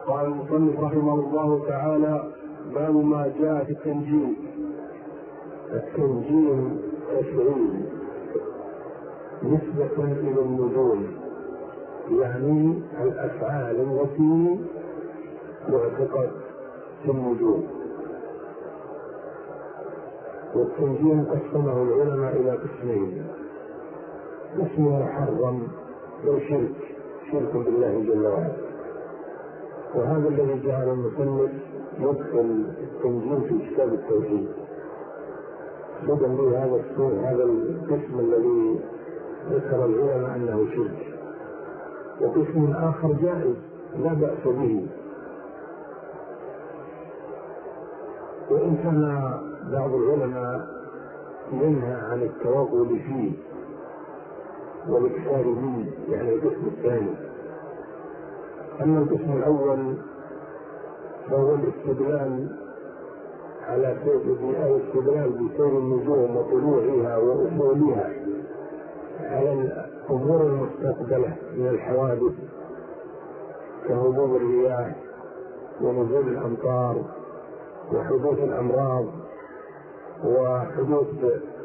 قال المصنف رحمه الله تعالى: باب ما جاء في التنجيم. التنجيم تشعيل نسبة إلى النجوم، يعني الأفعال التي يعتقد في النجوم. والتنجيم قسمه العلماء إلى قسمين: قسم محرم شرك بالله جل وعلا، وهذا الذي جعل المصنف يدخل التنجيم في كتاب التوحيد سبا هذا القسم الذي ذكر العلماء أنه شرك. وقسم آخر جائز لا بأس به، وإن كان بعض العلماء ينهى عن التوغل فيه والاكثار منه، يعني القسم الثاني. أما القسم الأول فهو الاستدلال على الاستدلال بسير النجوم وطلوعها وأصولها على الأمور المستقبلة من الحوادث كهبوب الرياح ونزول الأمطار وحدوث الأمراض وحدوث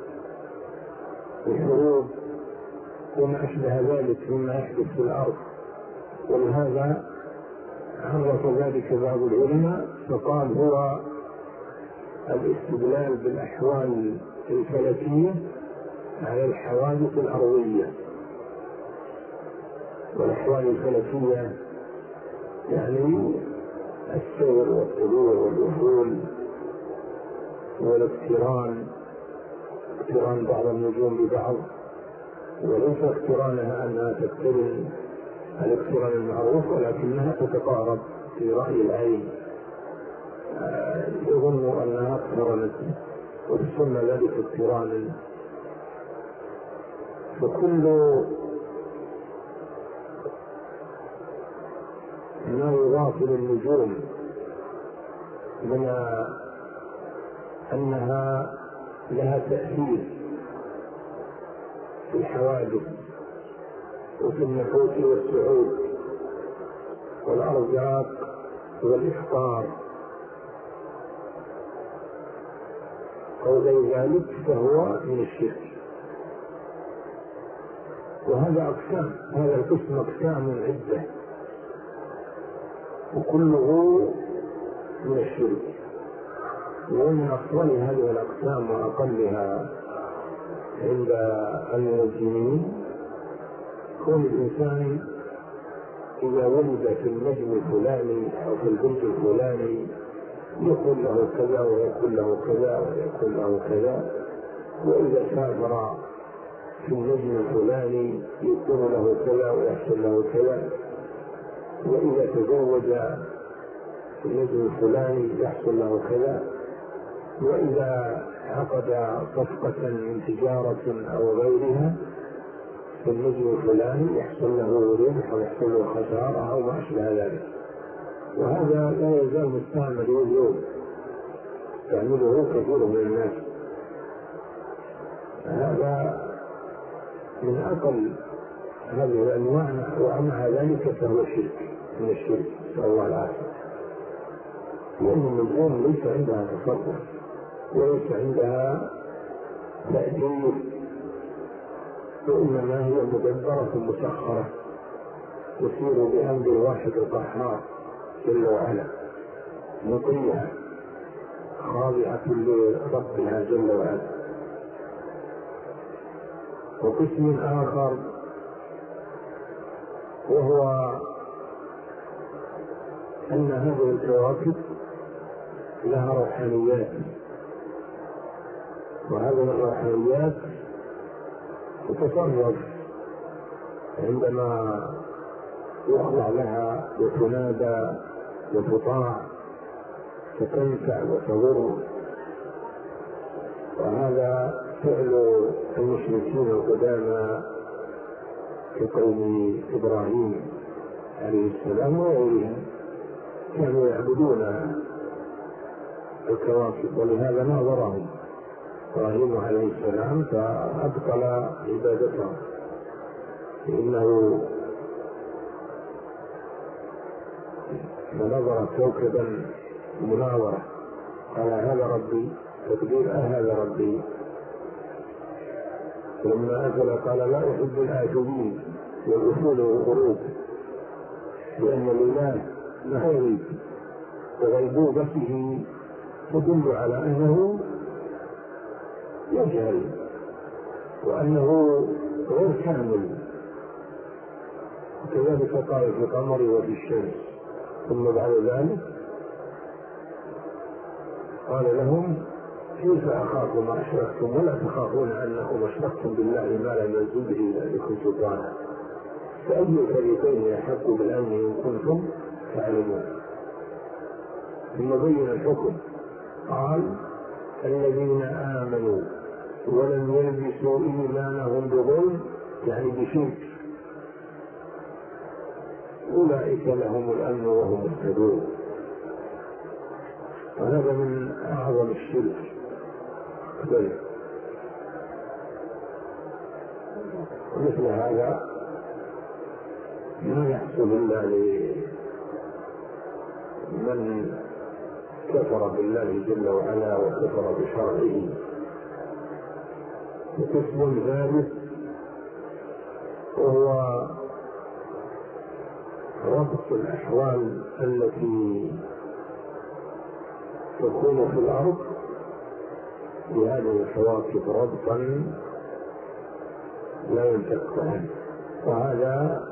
الحروب وما أشبه ذلك مما يحدث في الأرض. ولهذا عرف ذلك بعض العلماء فقال هو الاستدلال بالأحوال الفلكية على الحوادث الأرضية. والأحوال الفلكية يعني السير والطلوع والدخول والاقتران بعض النجوم ببعض، وليس اقترانها أنها تقترن الاقتران المعروف، ولكنها تتقارب في رأي العين، يظن أنها اقترنت وتسمى ذلك اقترانا. فكل ما يضاف للنجوم من أنها لها تأثير في الحوادث وفي النحوس والصعود والأرزاق والإفطار أو غير ذلك فهو من الشرك. وهذا أقسام، هذا القسم أقسام عدة وكله من الشرك. ومن أفضل هذه الأقسام وأقلها عند المنجمين كون الإنسان إذا ولد في النجم الفلاني أو في البنت الفلاني يقول له كذا ويقول له كذا ويقول له كذا، وإذا سافر في النجم الفلاني يكون له كذا ويحصل له كذا، وإذا تزوج في النجم الفلاني يحصل له كذا، وإذا عقد صفقة من تجارة أو غيرها في النجم الفلاني يحصل له ربح ويحصل له خسارة أو ما أشبه ذلك. وهذا لا يزال مستعمل اليوم، يستعمله كثير من الناس. هذا من أقل هذه الأنواع، ومع ذلك فهو شرك من الشرك، نسأل الله العافية. لأن النجوم ليس عندها تصرف وليس عندها تأثير، وإنما هي مدبرة مسخرة تسير بأمر الواحد القهار جل وعلا، مطيعة خاضعة لربها جل وعلا. وقسم آخر وهو أن هذه الكواكب لها روحانيات، وهذه الروحانيات تتصرف عندما يخضع لها وتنادى وتطاع فتنفع وتضر. وهذا فعل المشركين القدامى كقوم إبراهيم عليه السلام وغيرهم، كانوا يعبدون الكواكب، ولهذا ناظرهم إبراهيم عليه السلام فأبطل عبادتهم، لأنه فنظر كوكبا مناورة قال هذا ربي، تقدير هذا ربي. لما أكل قال لا أحب الآكلين والأصول والغروب، لأن الإله لا يغيب، وغيبوبته تدل على أنه يجهل وأنه غير كامل. وكذلك قال في القمر وفي الشمس. ثم بعد ذلك قال لهم كيف أخاف ما أشركتم ولا تخافون أنكم أشركتم بالله ما لم ينزل به ذلكم سلطانا، فأي الفريقين يحق بالأمن إن كنتم تعلمون. ثم بين الحكم قال الذين آمنوا ولم يلبسوا إيمانهم بظلم، يعني بشرك، أولئك لهم الأمن وهم مهتدون. وهذا من أعظم الشرك. مثل هذا ما يحصل إلا لمن كفر بالله جل وعلا وكفر بشرعه. وقسم ثالث وهو ربط الأحوال التي تكون في الأرض بهذه الكواكب ربطا لا ينفك عنه، وهذا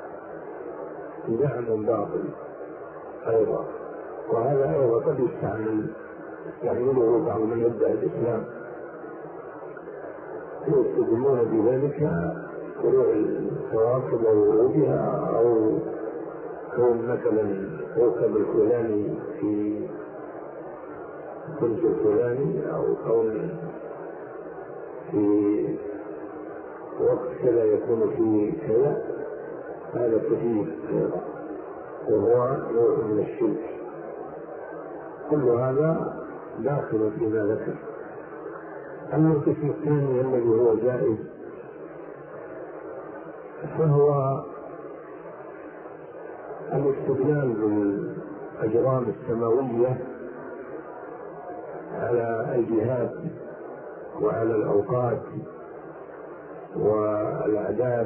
زعم باطل أيضا. وهذا أيضا قد يستعمله بعض من يدعي الإسلام، يستدلون بذلك طلوع الكواكب وورودها، أو كون مثلا كوكب الفلاني في كنت الفلاني، أو كون في وقت كذا يكون فيه كذا. هذا كثير وهو نوع من الشرك. كل هذا داخل فيما ذكر. أما القسم الثاني الذي هو جائز فهو الاستدلال بالأجرام السماوية على الجهات وعلى الأوقات والأعداد،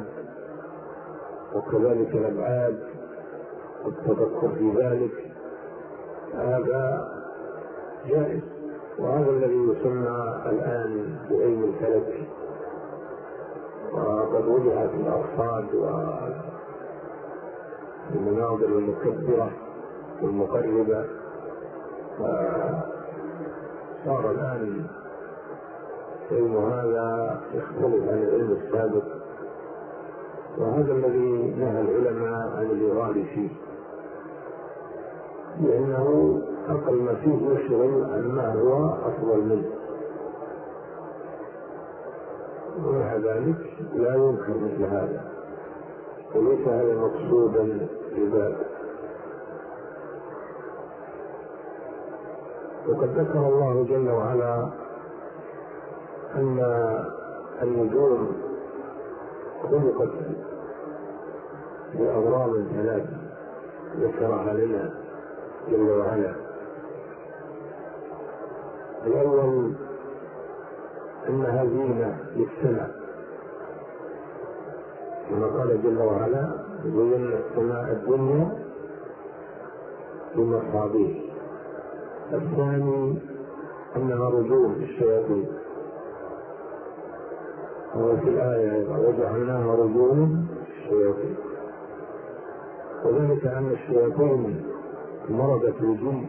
وكذلك الأبعاد والتفكر في ذلك، هذا جائز. وهذا الذي يسمى الآن بعلم الفلك، وقد وضعت الأرصاد والمناظر المكبرة والمقربة، فصار الآن علم هذا يختلف عن العلم السابق، وهذا الذي نهى العلماء عن الإغالي فيه، لأنه أقل ما فيه يشغل عن ما هو أفضل منه، ومع ذلك لا ينكر مثل هذا، وليس هذا مقصودا لذلك. وقد ذكر الله جل وعلا أن النجوم خلقت بأغراض ثلاثة ذكرها لنا جل وعلا. الأول أنها زينة للسماء، كما قال جل وعلا زينا السماء الدنيا بمصابيح. الثاني أنها رجوم للشياطين، وفي الآية وجعلناها رجوما للشياطين، وذلك أن الشياطين مرضت الجن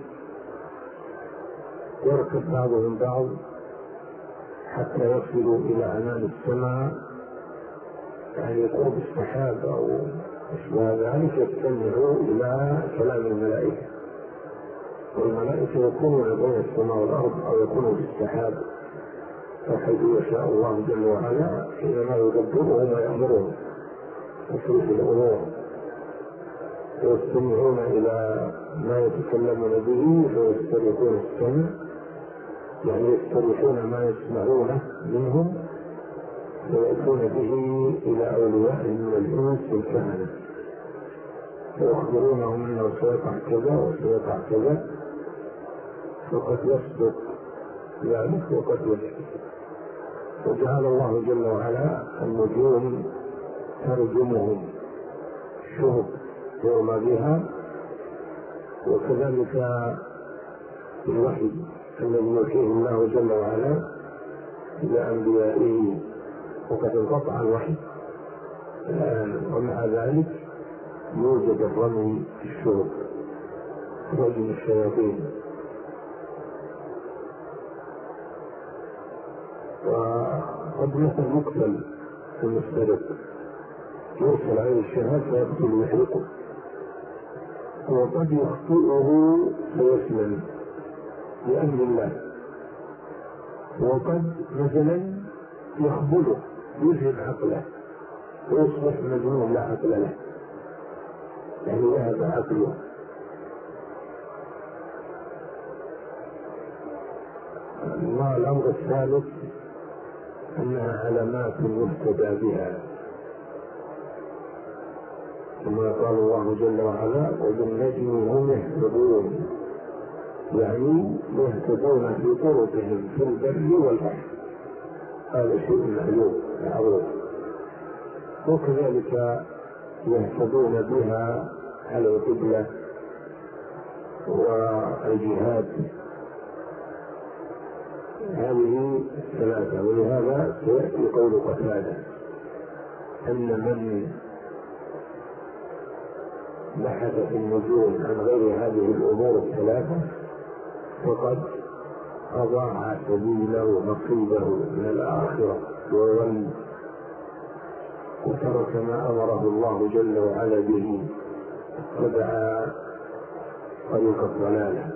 يركب بعضهم بعض حتى يصلوا إلى عنان السماء، يعني قرب السحاب أو أشبه ذلك، يستمعوا إلى كلام الملائكة، والملائكة يكونون بين السماء والأرض أو يكونوا في السحاب، فحيث يشاء الله جل وعلا حينما يدبرهم ويأمرهم تصريف الأمور، ويستمعون إلى ما يتكلمون به فيستريحون السمع، يعني يستريحون ما يسمعونه منهم فيأتون به إلى أوليائهم من الإنس والكهنة. ويخبرونهم أنه سيقع كذا وسيقع كذا، فقد يصدق ذلك وقد يكذب. وجعل الله جل وعلا النجوم ترجمهم شهب يرمى بها، وكذلك الوحي الذي يوحيه الله جل وعلا إلى أنبيائه، وقد انقطع الوحي ومع ذلك يوجد الرمي في الشهب رجم الشياطين. وقد مثل مقتل المسترق يرسل عليه الشهاد فيقتل ويحرقه، وقد يخطئه فيسلم بأمر الله، وقد مثلا يخبله يذهب عقله ويصبح مجنون لا عقل له، يعني ذهب عقله. الأمر الثالث أنها علامات يهتدى بها، كما قال الله جل وعلا وبالنجم هم يهتدون، يعني يهتدون في طرقهم في البر والبحر، هذا شيء معروف. وكذلك يهتدون بها على القبلة والجهاد، هذه الثلاثة. ولهذا سيأتي قول قتادة أن من بحث في النجوم عن غير هذه الأمور الثلاثة فقد أضاع سبيله ونصيبه من الآخرة وظل وترك ما أمره الله جل وعلا به ودعا طريق الضلالة.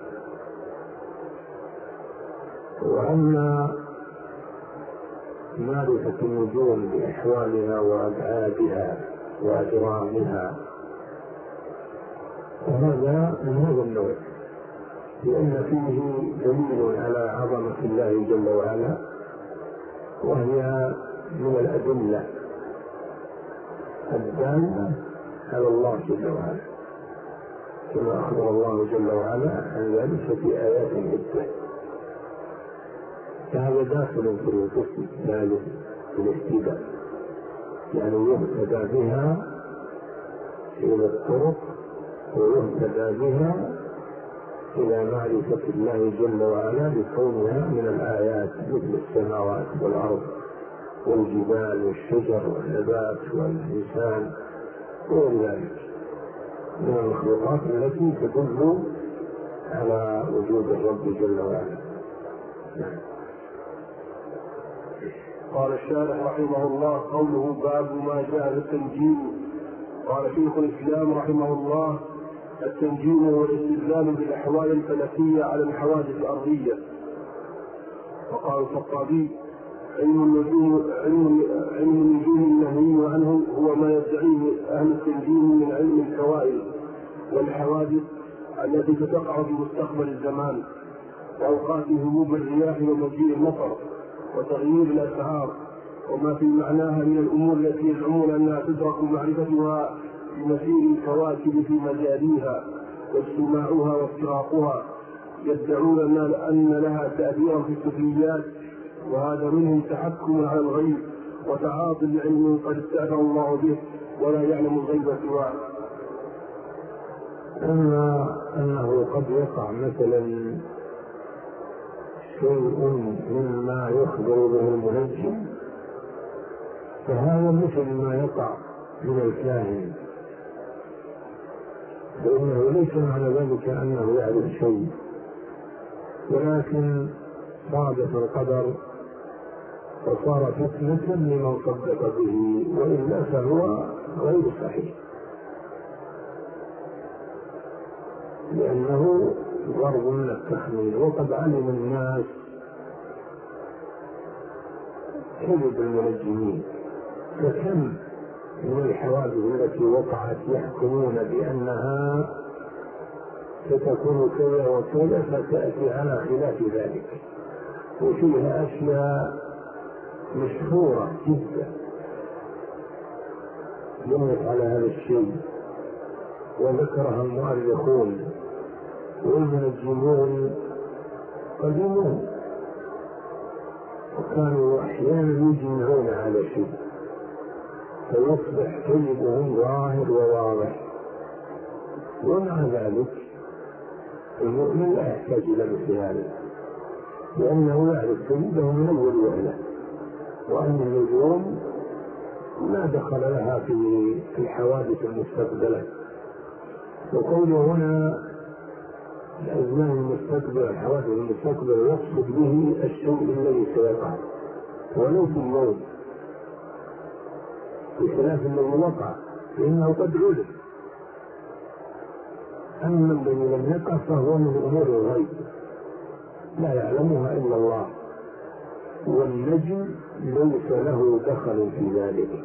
وأما معرفة النجوم بأحوالها وأبعادها وأجرامها فهذا من هذا النوع، لأن فيه دليل على عظمة الله جل وعلا، وهي من الأدلة الدالة على الله جل وعلا، كما أخبر الله جل وعلا عن ذلك في آيات عدة. فهذا داخل في القسم الثالث في الاهتداء، يعني يهتدى بها إلى الطرق ويهتدى بها إلى معرفة الله جل وعلا لكونها من الآيات مثل السماوات والأرض والجبال والشجر والنبات والإنسان وغير ذلك من المخلوقات التي تدل على وجود الرب جل وعلا. قال الشارح رحمه الله قوله باب ما جاء في التنجيم. قال شيخ الإسلام رحمه الله التنجيم هو الاستدلال بالأحوال الفلكية على الحوادث الأرضية. وقال الخطابي علم النجوم النهي عنه هو ما يدعيه أهل التنجيم من علم الكوائن والحوادث التي ستقع في مستقبل الزمان وأوقات هبوب الرياح ومجيء المطر وتغيير الأسعار وما في معناها من الأمور التي يزعمون أنها تدرك معرفتها بمسير الكواكب في مجاريها واجتماعها وافتراقها. يدعون أن لها تأثيرا في السفليات، وهذا منهم تحكم على الغيب وتعاطي بعلم قد استأثر الله به ولا يعلم الغيب سواه. أما أنه قد يقع مثلا شيء مما يخبر به المنجم فهذا مثل ما يقع من الكاهن، فإنه ليس معنى ذلك أنه يعرف شيء، ولكن صادف القدر وصار فتنة لمن صدق به، وإلا فهو غير صحيح، لأنه ضرب من التخمين. وقد علم الناس كذب المنجمين، فكم من الحوادث التي وقعت يحكمون بأنها ستكون كذا وكذا فتأتي على خلاف ذلك، وفيها أشياء مشهورة جدا بنت على هذا الشيء، وذكرها المؤرخون والمنجمون قديمون، وكانوا أحيانا يجمعون على شيء فيصبح كيدهم ظاهر وواضح. ومع ذلك المؤمن لا يحتاج إلى مثل هذا، لأنه يعرف كيده من أول وهلة، وأن النجوم لا دخل لها في الحوادث المستقبلة. وقوله هنا الأزمان المستقبلة الحوادث المستقبلة يقصد به الشيء الذي سيقع ولو في اليوم، بخلاف الذي وقع فإنه قد علم. أما الذي لم يقع فهو من أمور الغيب لا يعلمها إلا الله، والنجم ليس له دخل في ذلك.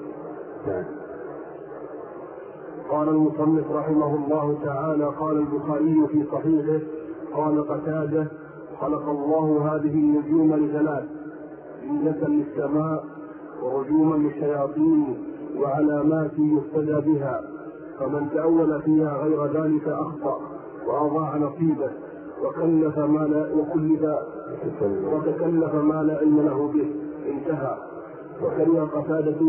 قال المصنف رحمه الله تعالى: قال البخاري في صحيحه: قال قتادة: خلق الله هذه النجوم لثلاث: زينة للسماء، ورجوما للشياطين، وعلامات يهتدى بها، فمن تأول فيها غير ذلك أخطأ وأضاع نصيبه وتكلف ما لا علم له به. انتهى. وكره قتادة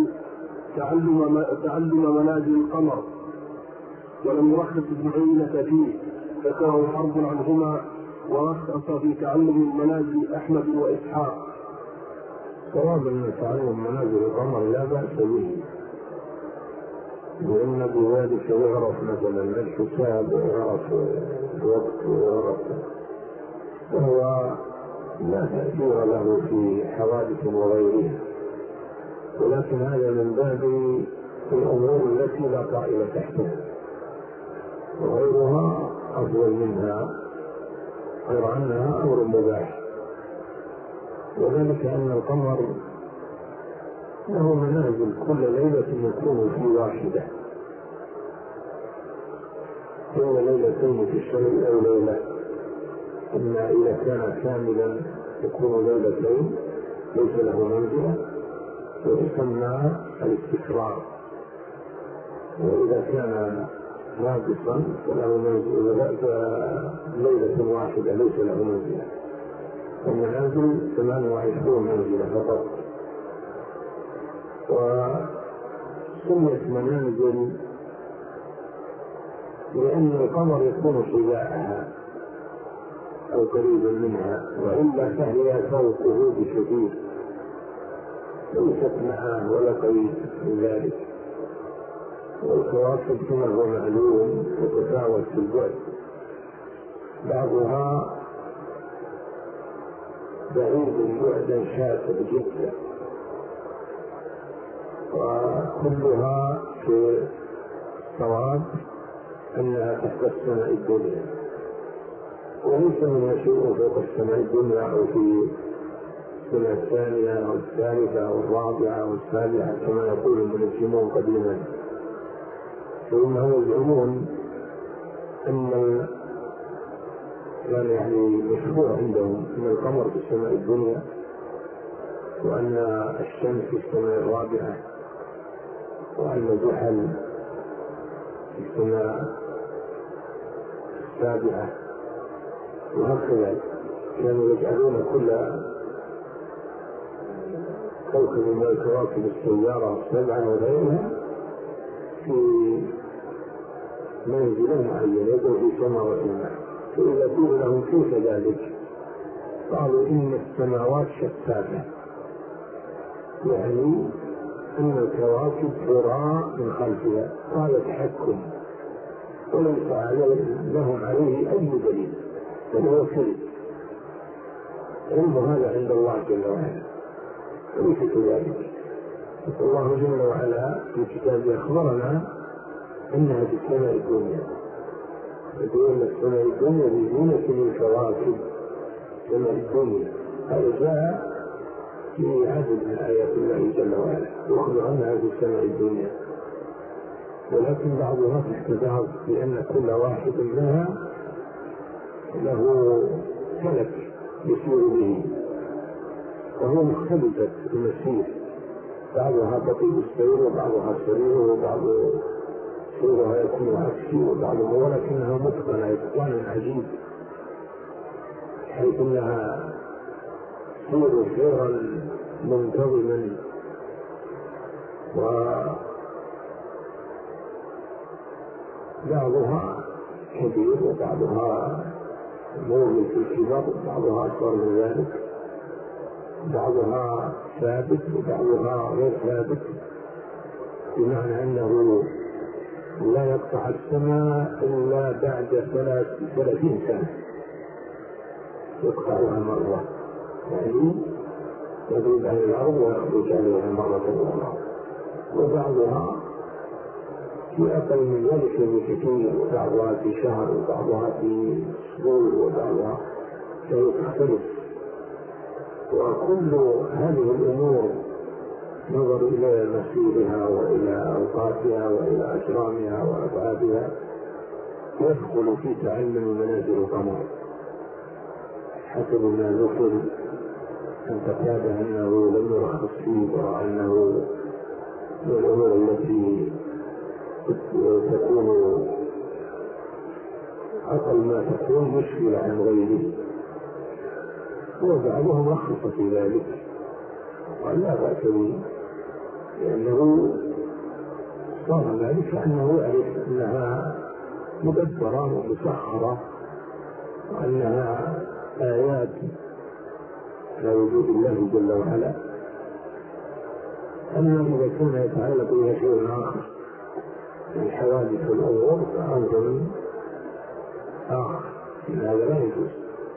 تعلم منازل القمر، ولم يرخص ابن عيينة فيه، ذكره حرب عنهما، ورخص في تعلم المنازل أحمد وإسحاق. صواب أن تعلم منازل القمر لا بأس به، لأن بذلك يعرف مثلا الحساب ويعرف الوقت ويعرف، وهو لا تأثير له في حوادث وغيرها، ولكن هذا من باب الأمور التي لا طائل تحتها، وغيرها أفضل منها، غير عنها أمر مباح. وذلك أن القمر له منازل كل ليلة يكون في واحدة، كل ليلتين في الشهر أو ليلة، إما إذا كان كاملا يكون ليلتين ليس له منزلة ويسمى الاستقرار، وإذا كان ناقصا فله منزلة ليلة واحدة ليس له منزلة. المنازل 28 منزلة فقط. وسميت منازل لأن القمر يكون شجاعها أو قريبا منها، وإلا فهي فوقه بشديد ليست معه ولا قريب من ذلك. والكواكب كما هو معلوم تتفاوت في البعد، بعضها بعيد بعدا شاسع جدا، وكلها في صواب أنها تحت السماء الدنيا، وليس منها شيء فوق السماء الدنيا أو في السنة الثانية أو الثالثة أو الرابعة أو السابعة كما يقول المنجمون قديما، فإنهم يزعمون أن يعني مشروع عندهم أن القمر في السماء الدنيا، وأن الشمس في السماء الرابعة، وأن زحل في السماء السابعة، وهكذا كانوا يجعلون كل كوكب من الكواكب السيارة السبعة وغيرها في منزل معين يدعو في سماوات الله. فإذا قيل لهم كيف ذلك؟ قالوا إن السماوات شتاتة، يعني أن الكواكب ترى من خلفها قال تحكم وليس لهم عليه أي دليل، بل هو كذب. علم هذا عند الله جل وعلا وليس كذلك. الله جل وعلا في كتابه أخبرنا أنها في السماء الدنيا، يقول السماء الدنيا بزينة الكواكب سماء الدنيا. هذا جاء في عدد من آيات الله جل وعلا يخبر أنها في السماء الدنيا، ولكن بعضها تحت بعض لأن كل واحد منها له فلك يسير به، وهو مختلفة المسير، بعضها بطيء السير وبعضها سريع وبعض صورها يكون عكسي وبعضها، ولكنها متقنة إتقان عجيب، حيث أنها تصير سيرا منتظما، وبعضها كبير وبعضها موجود في الكبر وبعضها أكبر من ذلك، بعضها ثابت وبعضها غير ثابت، بمعنى أنه لا يقطع السماء إلا بعد 30 سنة يقطعها مرة، يعني يذوب عن الأرض ويخرج عليها مرة أخرى، وبعضها في أقل من ذلك بكثير، وبعضها في شهر وبعضها في أسبوع وبعضها تختلف. وكل هذه الأمور نظر إلى مسيرها وإلى أوقاتها وإلى أجرامها وأبعادها يدخل في تعلم منازل القمر، حسب ما ذكر أن تكاد أنه لم يرخص فيه، وأنه من الأمور التي تكون أقل ما تكون مشكلة عن غيره، وبعضهم رخص في ذلك قال لا بأس به، لأنه صار ذلك أنه يعرف أنها مدبرة ومسخرة، وأنها آيات على وجود الله جل وعلا. أما إذا كان يتعلق بها شيء آخر من حوادث الأمور فأمر آخر، هذا لا يجوز.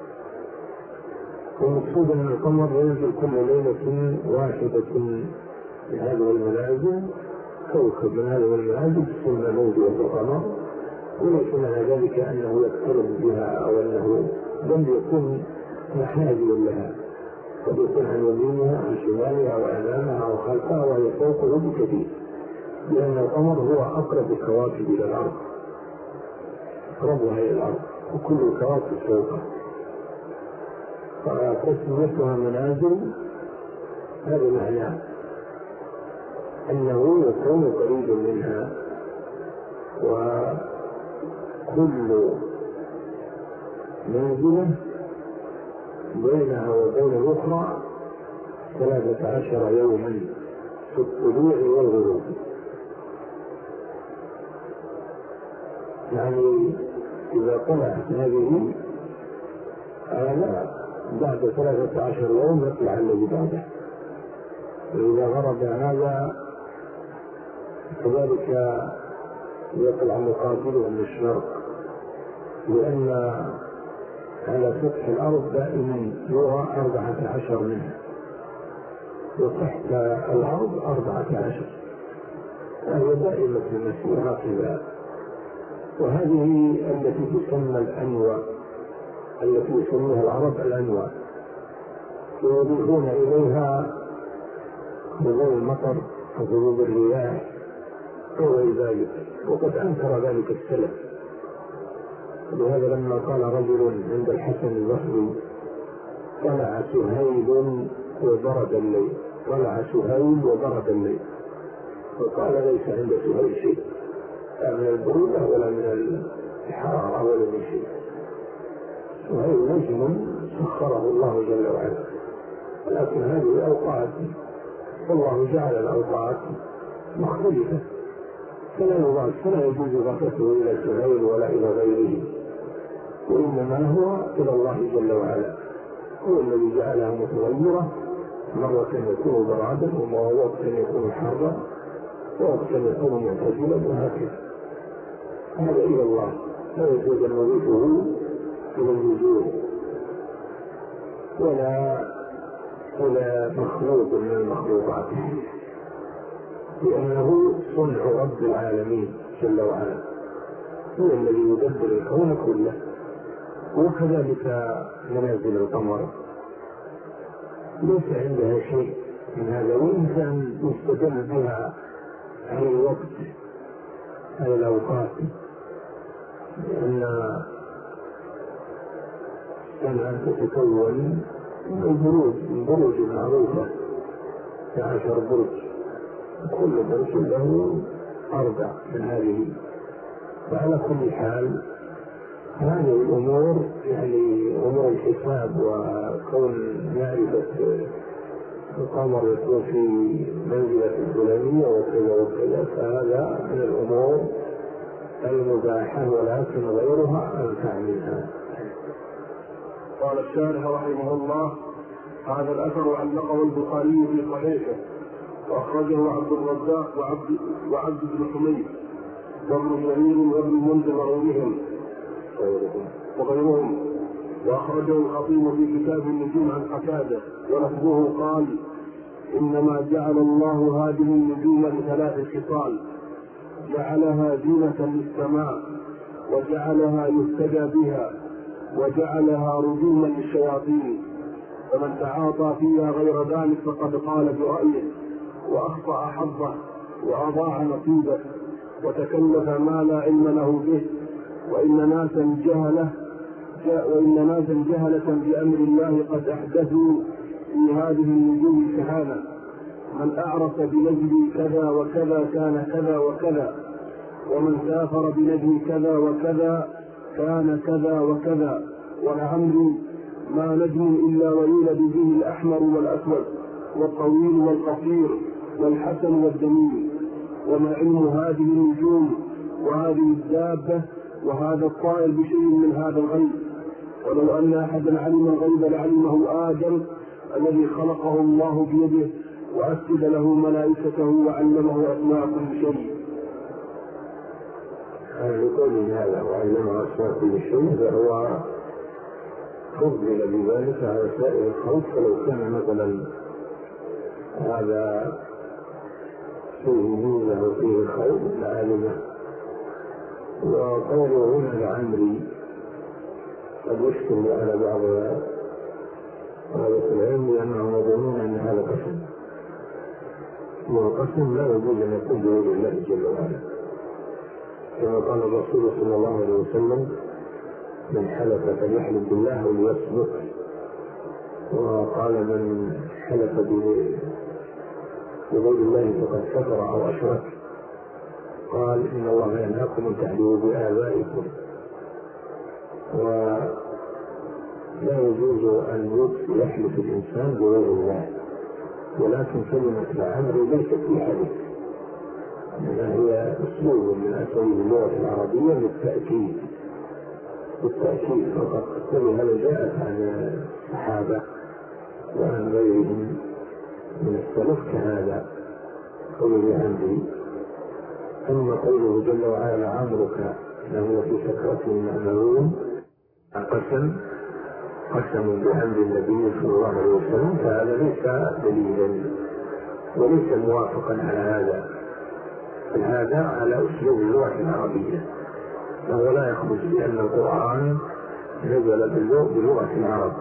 والمقصود أن القمر ينزل كل ليلة واحدة من هذه المنازل، كوكب من هذه المنازل ثم موجود القمر، وليس معنى ذلك أنه يقترب بها أو أنه لم يكن محاذيا لها، قد يكون عن يمينها عن شمالها وأمامها وخلفها وهي فوقه بكثير، لأن القمر هو أقرب الكواكب إلى الأرض، أقربها إلى الأرض، وكل الكواكب فوقها، فتسميتها منازل هذا معناه أنه يكون قريب منها، وكل منزلة بينها وبين الأخرى 13 يوما في الطلوع والغروب، يعني إذا طلعت هذه بعد 13 يوم يطلع الذي بعده، وإذا غرب هذا كذلك يطلع مقابله من الشرق، لأن على سطح الأرض دائما يرى 14 منها، وتحت الأرض 14، وهي دائمة المسير هكذا. وهذه التي تسمى الأنواع، التي يسميها العرب الأنواع، يضيفون إليها نزول المطر وهبوب الرياح وغير ذلك، وقد أنكر ذلك السلف. لهذا لما قال رجل عند الحسن البصري طلع سهيل وبرد الليل، طلع سهيل وبرد الليل، فقال ليس عند سهيل شيء، لا من البرودة ولا من الحرارة ولا من شيء، سهيل نجم سخره الله جل وعلا، ولكن هذه الأوقات والله جعل الأوقات مختلفة، فلا يجوز غفلته إلى سهيل ولا إلى غيره، وإنما هو إلى الله جل وعلا، هو الذي جعلها متغيرة، مرة يكون برعدا ووقتا يكون حرا ووقتا يكون معتدلا وهكذا، هذا إلى الله، لا يجوز أن نضيفه إلى الوجود ولا إلى مخلوق من المخلوقات، لأنه صنع رب العالمين جل وعلا، هو الذي يدبر الكون كله. وكذلك منازل القمر ليس عندها شيء من هذا، وإن كان يستدل بها على الوقت على الأوقات، لأن السنة تتكون من بروج معروفة 11 برج، كل برج له 4 من هذه وعلى كل حال هذه الأمور يعني أمور الحساب وكون معرفة القمر يكون في منزلة الفلانية وكذا وكذا، فهذا من الأمور المباحة ولكن غيرها أنفع منها. قال الشارح رحمه الله: هذا الأثر علقه البخاري في صحيحه، وأخرجه عبد الرزاق وعبد بن حميد وابن جرير وابن المنذر وغيرهم، وأخرجه الخطيب في كتاب النجوم عن قتادة ولفظه قال: إنما جعل الله هذه النجوم لثلاث خصال: جعلها زينة للسماء، وجعلها يهتدى بها، وجعلها رجوما للشياطين، فمن تعاطى فيها غير ذلك فقد قال برأيه وأخطأ حظه وأضاع نصيبه وتكلف ما لا علم له به، وإن ناسا جهلة بأمر الله قد أحدثوا في هذه النجوم كهانة: من أعرف بنجم كذا وكذا كان كذا وكذا، ومن سافر بنجم كذا وكذا كان كذا وكذا، ولعمري ما نجم إلا ويولد به الأحمر والأسود والطويل والقصير والحسن والجميل، وما علم هذه النجوم وهذه الدابة وهذا الطائر بشيء من هذا الغيب، ولو أن أحدا علم الغيب لعلمه آدم الذي خلقه الله بيده وأسجد له ملائكته وعلمه أسماء كل شيء. يقول هذا وعلمه أسماء كل شيء، فهو فضل بذلك على سائر الخلق، فلو كان مثلا هذا فيه ميزة وفيه خير لعلمه. وقوله هنا لعمري قد يشكل على بعض طلبة العلم لأنهم يظنون أن هذا قسم، والقسم لا يجوز أن يكون بغير الله جل وعلا، كما قال الرسول صلى الله عليه وسلم: من حلف فليحلف بالله وليصدق. وقال: من حلف بغير الله فقد كفر أو أشرك. قال: إن الله ينهاكم أن تحلفوا بآبائكم. ولا يجوز أن يحلف الإنسان بغير الله، ولكن كلمة العمر ليست في حديث، إنها هي أسلوب من أساليب اللغة العربية بالتأكيد فقط، ولهذا جاءت عن الصحابة وعن غيرهم من السلف كهذا قوله عمري. ثم قوله جل وعلا: عمرك إنه في سكرتهم يعملون، قسم بأمر النبي صلى الله عليه وسلم، فهذا ليس دليلا وليس موافقا على هذا على أسلوب اللغة العربية، فهو لا يخرج بأن القرآن نزل بلغة العرب.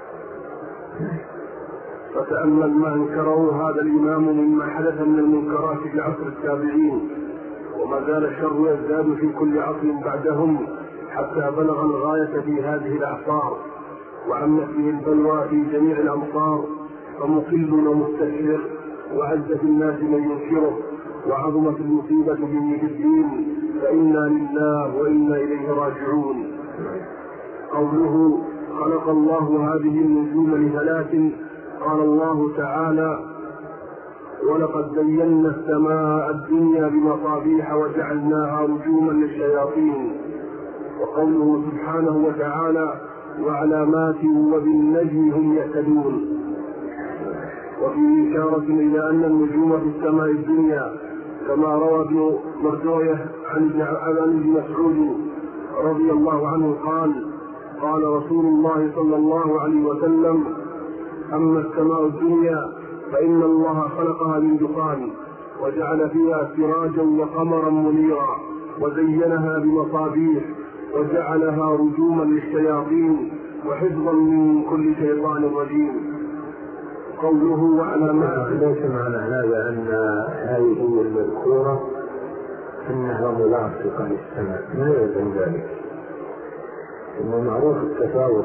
فتأمل ما أنكره هذا الإمام مما حدث من المنكرات في عصر التابعين، وما زال الشر يزداد في كل عصر بعدهم حتى بلغ الغاية في هذه الأعصار، وعمت به البلوى في جميع الأمصار، فمقل ومستشرق، وعز في الناس من ينكره، وعظمت المصيبة في الدين، فإنا لله وإنا إليه راجعون. قوله: خلق الله هذه النجوم لثلاث، قال الله تعالى: ولقد زينا السماء الدنيا بمصابيح وجعلناها رجوما للشياطين. وقوله سبحانه وتعالى: وعلامات وبالنجم هم يهتدون. وفيه إشارة إلى أن النجوم في السماء الدنيا، كما روى ابن مردويه عن ابن مسعود رضي الله عنه قال رسول الله صلى الله عليه وسلم: أما السماء الدنيا فإن الله خلقها من دخان، وجعل فيها سراجا وقمرا منيرا، وزينها بمصابيح، وجعلها رجوما للشياطين وحفظا من كل شيطان رجيم. قوله: وعلامات. ليس معنى هذا أن هذه المذكورة أنها ملاصقة للسماء، ما يلزم ذلك، إنه معروف التفاوت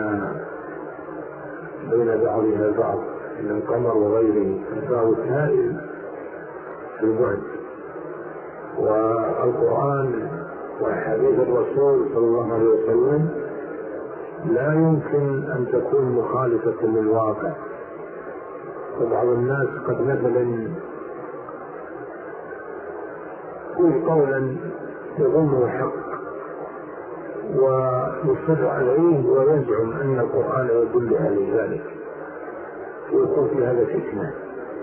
بين بعضها البعض، إن القمر وغيره تفاوت هائل في البعد، والقرآن وحديث الرسول صلى الله عليه وسلم لا يمكن أن تكون مخالفة للواقع. وبعض الناس قد مثلا يقول قولا يظنه حق ويصر عليه ويزعم أن القرآن يدل على ذلك، ويكون في هذا فتنة.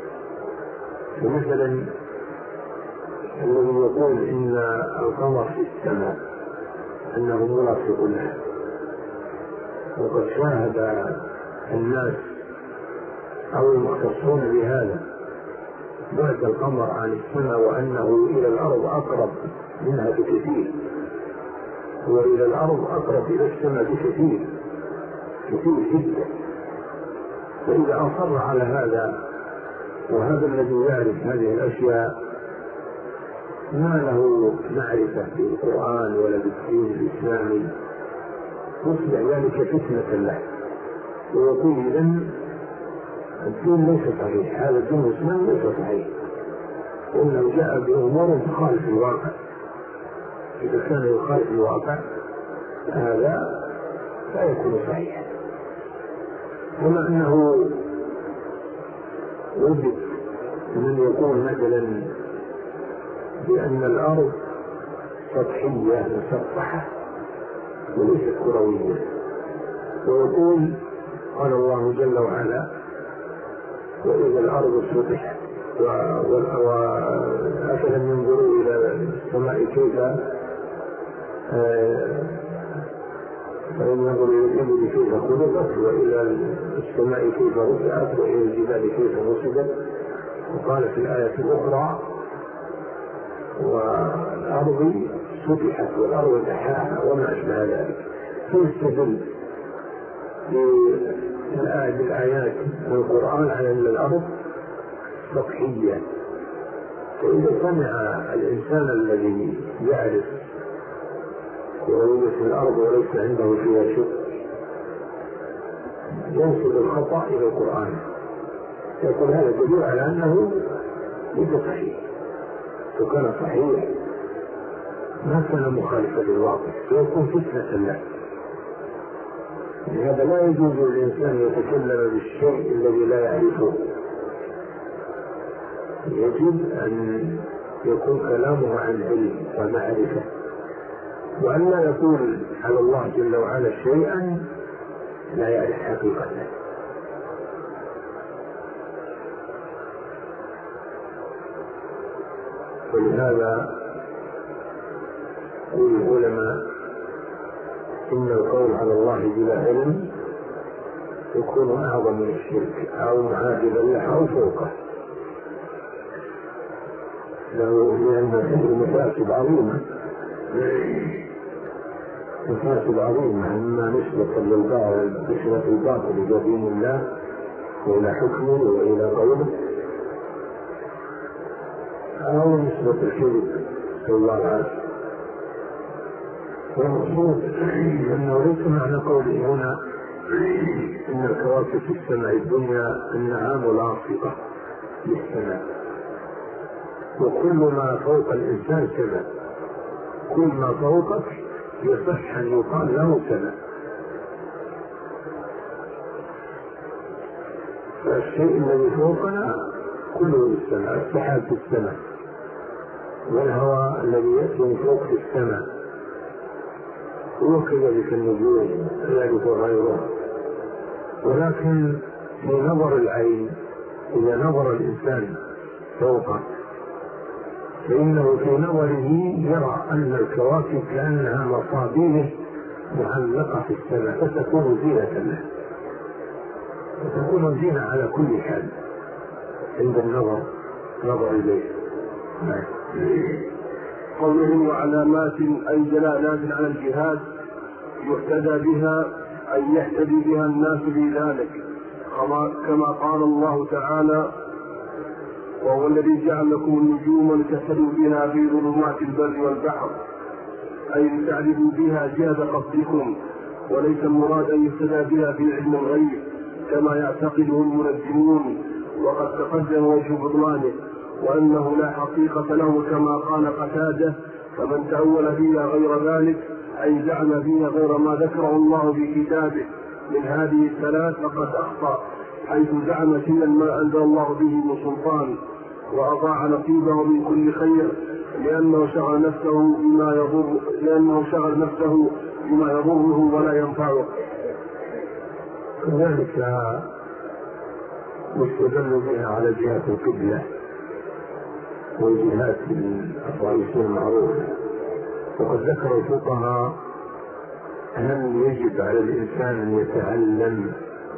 فمثلا الذي يقول إن القمر في السماء أنه مرافق له، وقد شاهد الناس أو المختصون بهذا بعد القمر عن السماء وأنه إلى الأرض أقرب منها بكثير، وإلى الأرض أقرب إلى السماء بكثير جدا. فإذا أصر على هذا، وهذا الذي يعرف هذه الأشياء ما له معرفة بالقرآن ولا بالدين الإسلامي، يصبح ذلك فتنة له، ويقول إذن الدين ليس صحيح، هذا الدين الإسلامي ليس صحيح، وإنه جاء بأمور تخالف الواقع. إذا كان يخالف الواقع هذا لا يكون صحيحا. كما أنه وجد من يقول مثلا بأن الأرض سطحية مسطحة وليست كروية، ويقول قال الله جل وعلا وإذا الأرض سطحت وأفلم ينظروا إلى السماء كيف فإن ينظروا إلى الإبل كيف خلقت وإلى السماء كيف رفعت وإلى الجبال كيف نصبت. وقال في الآية الأخرى والأرض سطحت والأرض دحاها وما أشبه ذلك. فيستدل بالآيات من القرآن على أن الأرض سطحية. فإذا سمع الإنسان الذي يعرف كروية الأرض وليس عنده فيها شك ينسب الخطأ إلى القرآن، يقول هذا دليل على أنه ليس صحيح. وكان صحيح ما كان مخالفا للواقع، فيكون فتنة له. لهذا لا يجوز للإنسان يتكلم بالشيء الذي لا يعرفه، يجب أن يكون كلامه عن علم ومعرفة، وأن لا يقول على الله جل وعلا شيئا لا يعرف حقيقته. ولهذا يقول العلماء إن القول على الله بلا علم يكون أعظم من الشرك أو معادلا له أو فوقه، لأن العلم مفاسد عظيمة، إما نسبة الباطل إلى دين الله وإلى حكمه وإلى قوله، أو نسبة الشرك صلى الله عليه وسلم. والمقصود أنه ليس معنى قوله هنا إن الكواكب في السماء الدنيا أنها ملاصقة للسماء، وكل ما فوق الإنسان سماء، كل ما فوقك يصح أن يقال له سماء. فالشيء الذي فوقنا كله السماء، السحاب في السماء، والهواء الذي يأتي من فوق في السماء، وكذلك النجوم ذلك وغيره. ولكن في نظر العين إذا نظر الإنسان فوقه فإنه في نظره يرى أن الكواكب كأنها مصابيح معلقة في السماء، فتكون زينة له، وتكون زينة على كل حال عند النظر إليه. قوله وعلامات أي دلالات على الجهاد يهتدى بها أي يهتدي بها الناس بذلك، كما قال الله تعالى وهو الذي جعل لكم النجوم لتهتدوا بها في ظلمات البر والبحر، أي لتعرفوا بها جهة قصدكم، وليس المراد أن يهتدى بها في علم الغيب كما يعتقده المنجمون، وقد تقدم وجه بطلانه وأنه لا حقيقة له كما قال قتادة فمن تأول فيها غير ذلك أي زعم فيها غير ما ذكره الله في كتابه من هذه الثلاث فقد أخطأ، حيث زعم شيئا ما أنزل الله به من سلطان، وأضاع نصيبه من كل خير لأنه شغل نفسه بما يضره ولا ينفعه. كذلك يستدل بها على جهة القبلة والجهات الرئيسية المعروفة. وقد ذكر الفقهاء هل يجب على الإنسان أن يتعلم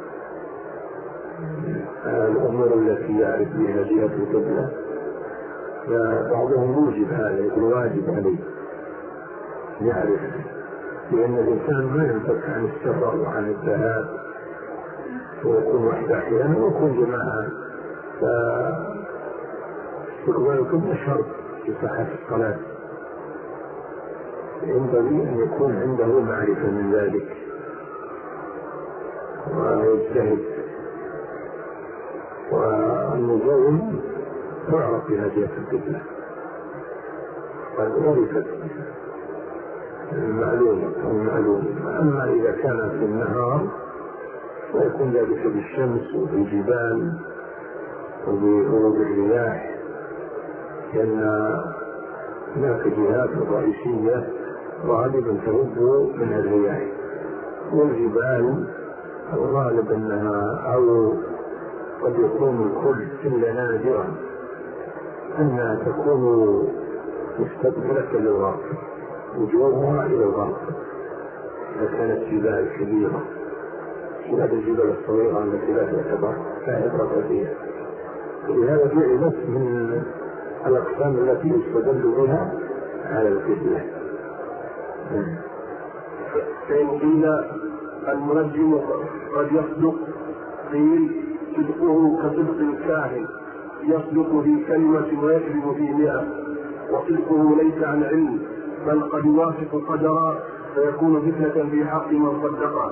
الأمور التي يعرف بها جهة القبلة؟ فبعضهم يوجب هذا، يقول واجب عليه يعرف، لأن الإنسان ما ينفك عن السفر وعن الذهاب، ويكون وحده أحيانا ويكون جماعة، فاستقبال القبلة شرط في صحة الصلاة، ينبغي أن يكون عنده معرفة من ذلك ويجتهد. والنجوم تعرف بها جهة القبلة، قد عرفت المعلومة. أما إذا كان في النهار ويكون ذلك بالشمس وبالجبال وبغروب الرياح، لأن هناك جهات رئيسية غالبا تهب من الرياح، والجبال الغالب أنها أو قد يكون الكل إلا نادرا أنها تكون مستقبلة للغرب، وجوهها إلى الغرب إذا كانت جبال كبيرة، هذه الجبال الصغيرة التي لا تعتبر عبرة فيها. ولهذا جعلت من الأقسام التي يستدل بها على القبلة. فإن قيل المنجم قد يصدق، قيل صدقه كصدق الكاهن، يصدق في كلمة ويكذب في 100، وصدقه ليس عن علم بل قد يوافق قدرا فيكون فتنة في حق من صدقه.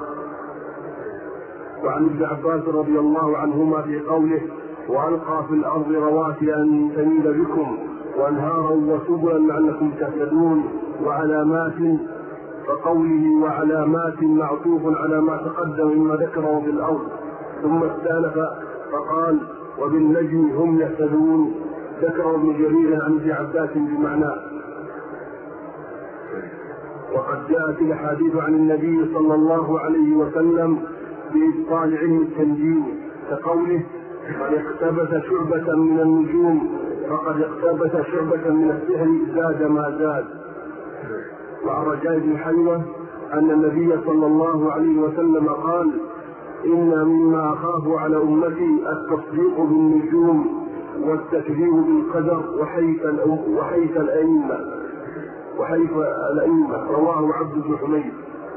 وعن ابن عباس رضي الله عنهما في قوله: وألقى في الأرض رواسي أن تميل بكم وأنهارا وسبلا لعلكم تهتدون وعلامات، فقوله وعلامات معطوف على ما تقدم مما ذكره في الأرض، ثم استأنف فقال وبالنجم هم يهتدون، ذكره ابن جرير عن ابن عباس بمعناه. وقد جاءت الأحاديث عن النبي صلى الله عليه وسلم بإبطال علم التنجيم، كقوله: من اقتبس شعبة من النجوم فقد اقتبس شعبة من السحر زاد ما زاد. وعن رجاء بن حيوة أن النبي صلى الله عليه وسلم قال: إن مما أخاف على أمتي التصديق بالنجوم والتكذيب بالقدر وحيث الأئمة، رواه عبد بن حميد.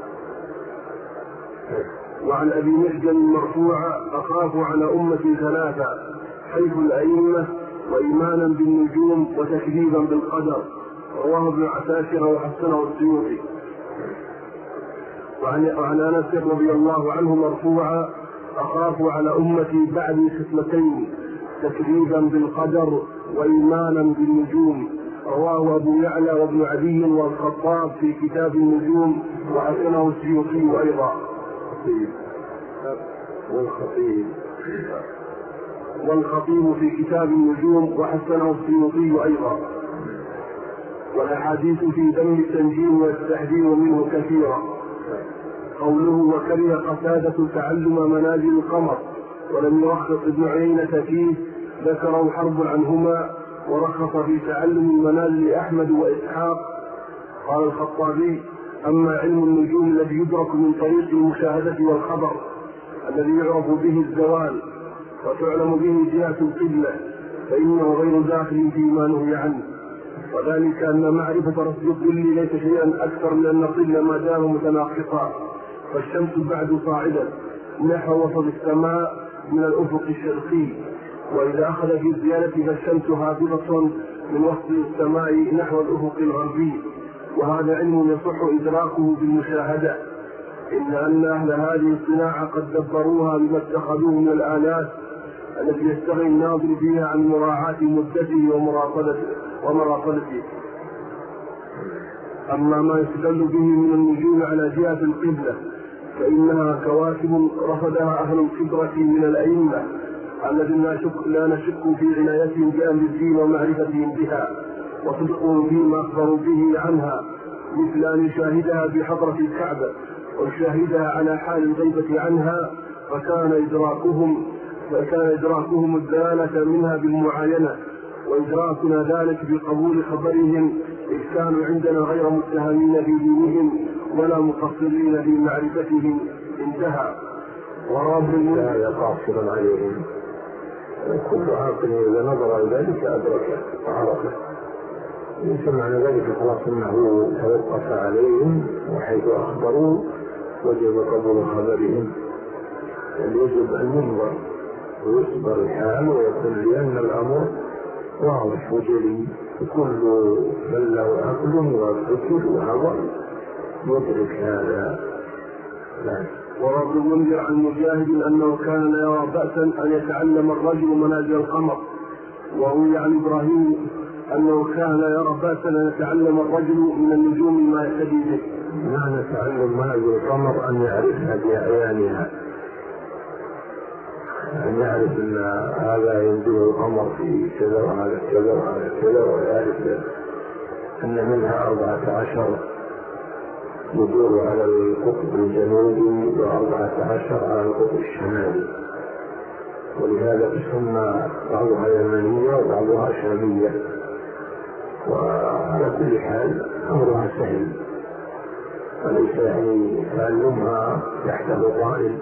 وعن أبي محجن مرفوعا: أخاف على أمتي 3: حيث الأئمة، وإيمانا بالنجوم، وتكذيبا بالقدر، رواه ابن عساكر وحسنه السيوطي. وعن أنس رضي الله عنه مرفوعا: أخاف على أمتي بعد خصلتين: تكذيبا بالقدر وإيمانا بالنجوم، رواه أبو يعلى وابن عدي والخطاب في كتاب النجوم، وحسنه السيوطي أيضا. والخطيب في كتاب النجوم، وحسنه السيوطي أيضا. والأحاديث في ذم التنجيم والتحذير منه كثيرة. قوله: وكره قتادة تعلم منازل القمر، ولم يرخص ابن عيينة فيه، ذكره حرب عنهما، ورخص في تعلم المنازل أحمد وإسحاق. قال الخطابي: أما علم النجوم الذي يدرك من طريق المشاهدة والخبر، الذي يعرف به الزوال وتعلم به جهة القبلة، فإنه غير داخل فيما نهي عنه، وذلك أن معرفة رصد الظل ليس شيئا أكثر من أن الظل ما دام متناقصا، فالشمس بعد صاعدة نحو وسط السماء من الأفق الشرقي، وإذا أخذ في الزيادة فالشمس هابطة من وسط السماء نحو الأفق الغربي، وهذا علم يصح إدراكه بالمشاهدة. أن أهل هذه الصناعة قد دبروها بما اتخذوه من الآلات التي يستغني الناظر فيها عن مراعاة مدته ومراقبته. أما ما يستدل به من النجوم على جهة القبلة فإنها كواكب رصدها أهل الخبرة من الأئمة الذين لا نشك في عنايتهم بأمر الدين ومعرفتهم بها وصدقهم فيما أخبروا به عنها، مثل أن يشاهدها بحضرة الكعبة ويشاهدها على حال الغيبة عنها، فكان إدراكهم الدلالة منها بالمعاينة، وإدراكنا ذلك بقبول خبرهم، إذ كانوا عندنا غير متهمين في دينهم ولا مقصرين في معرفتهم. انتهى. ورب لا قاصر عليهم، كل عاقل إذا نظر إلى ذلك أدركه وعرفه، ليس معنى ذلك خلاص أنه توقف عليهم، وحيث أخبروا وجب قبول خبرهم، بل يجب أن ينظر ويصبر الحال ويكون، لأن الأمر واضح وجلي، وكل من له عقل وفكر وعظم يدرك هذا. ورب المنذر عن مجاهد أنه كان يرى بأسا أن يتعلم الرجل منازل القمر، وروي عن إبراهيم أنه كان يرى بأسا أن يتعلم الرجل من النجوم ما يهتدي به. معنى تعلم منازل القمر أن يعرفها بأعيانها، أن يعرف أن هذا ينزل القمر في كذا وهذا كذا وهذا كذا، ويعرف أن منها 14 يدور على القطب الجنوبي و14 على القطب الشمالي، ولهذا تسمى بعضها يمنية وبعضها شامية. وعلى كل حال أمرها سهل، وليس يعني تعلمها يحتاج طالب،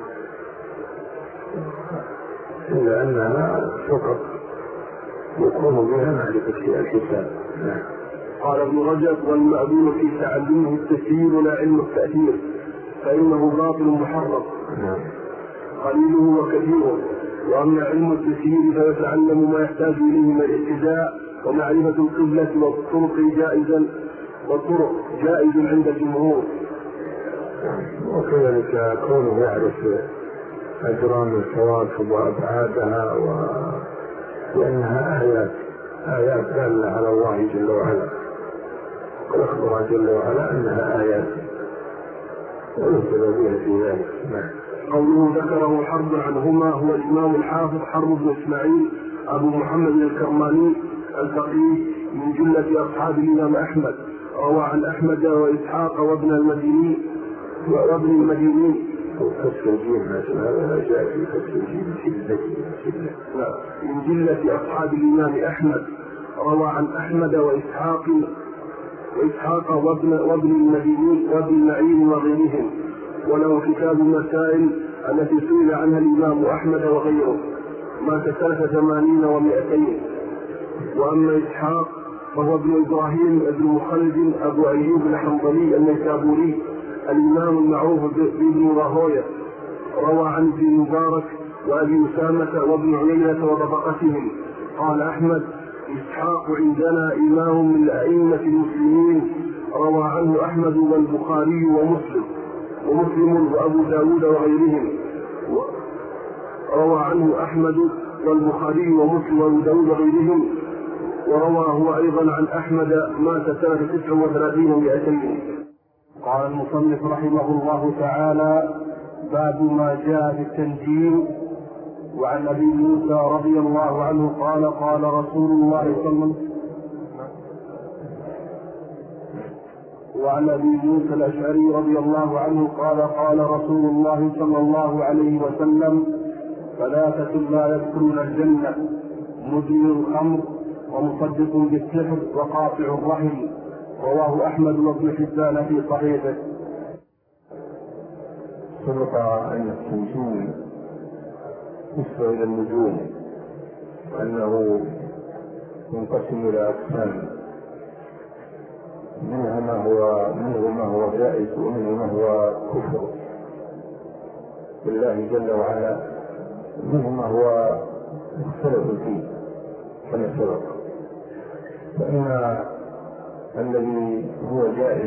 إلا أنها فقط يكون بها معرفة الحساب. قال ابن رجب: والمأذون في تعلمه التسيير لا علم التأثير، فإنه باطل محرم قليله وكثيره. وأما علم التسيير فيتعلم ما يحتاج إليه من الاهتداء ومعرفة القبلة والطرق جائز عند الجمهور. وكذلك كونه يعرف أجرام الكواكب وأبعادها، لأنها آيات دالة على الله جل وعلا، قد أخبر جل وعلا أنها آيات ويهتدى بها في ذلك. قوله ذكره حرب عنهما هو الإمام الحافظ حرب بن إسماعيل أبو محمد الكرماني الفقيه من جلة أصحاب الإمام أحمد، روى عن أحمد وإسحاق وابن المديني كسر الجيم، هذا جاء في كسر الجيم من جلة أصحاب الإمام أحمد، روى عن أحمد وإسحاق وابن المديني وابن المعين وغيرهم، وله كتاب المسائل التي سئل عنها الإمام أحمد وغيره، مات سنة 80 و200. وأما إسحاق فهو ابن إبراهيم ابن مخلد أبو أيوب الحنظلي النيسابوري الإمام المعروف بابن راهويه، روى عن ابن مبارك وأبي أسامة وابن عيينة وطبقتهم. قال أحمد: إسحاق عندنا إمام من أئمة المسلمين، روى عنه أحمد والبخاري ومسلم وأبو داود وغيرهم. روى عنه أحمد والبخاري ومسلم وأبو داود وغيرهم، وروى هو أيضا عن أحمد مات سنة 39 و200. قال المصنف رحمه الله تعالى: باب ما جاء في التنجيم. وعن أبي موسى رضي الله عنه قال: قال رسول الله صلى الله عليه وسلم. وعن أبي موسى الأشعري رضي الله عنه قال: قال رسول الله صلى الله عليه وسلم: 3 لا يدخلون الجنة: مدمن الخمر، ومصدق بالسحر، وقاطع الرحم. رواه أحمد وابن حبان في صحيحه. سبق أن التنجيم نسبة إلى النجوم، أنه ينقسم إلى أقسام، منه ما هو جائز ومنه ما هو كفر بالله جل وعلا، منه ما هو مختلف فيه كما سبق. فإن الذي هو جائز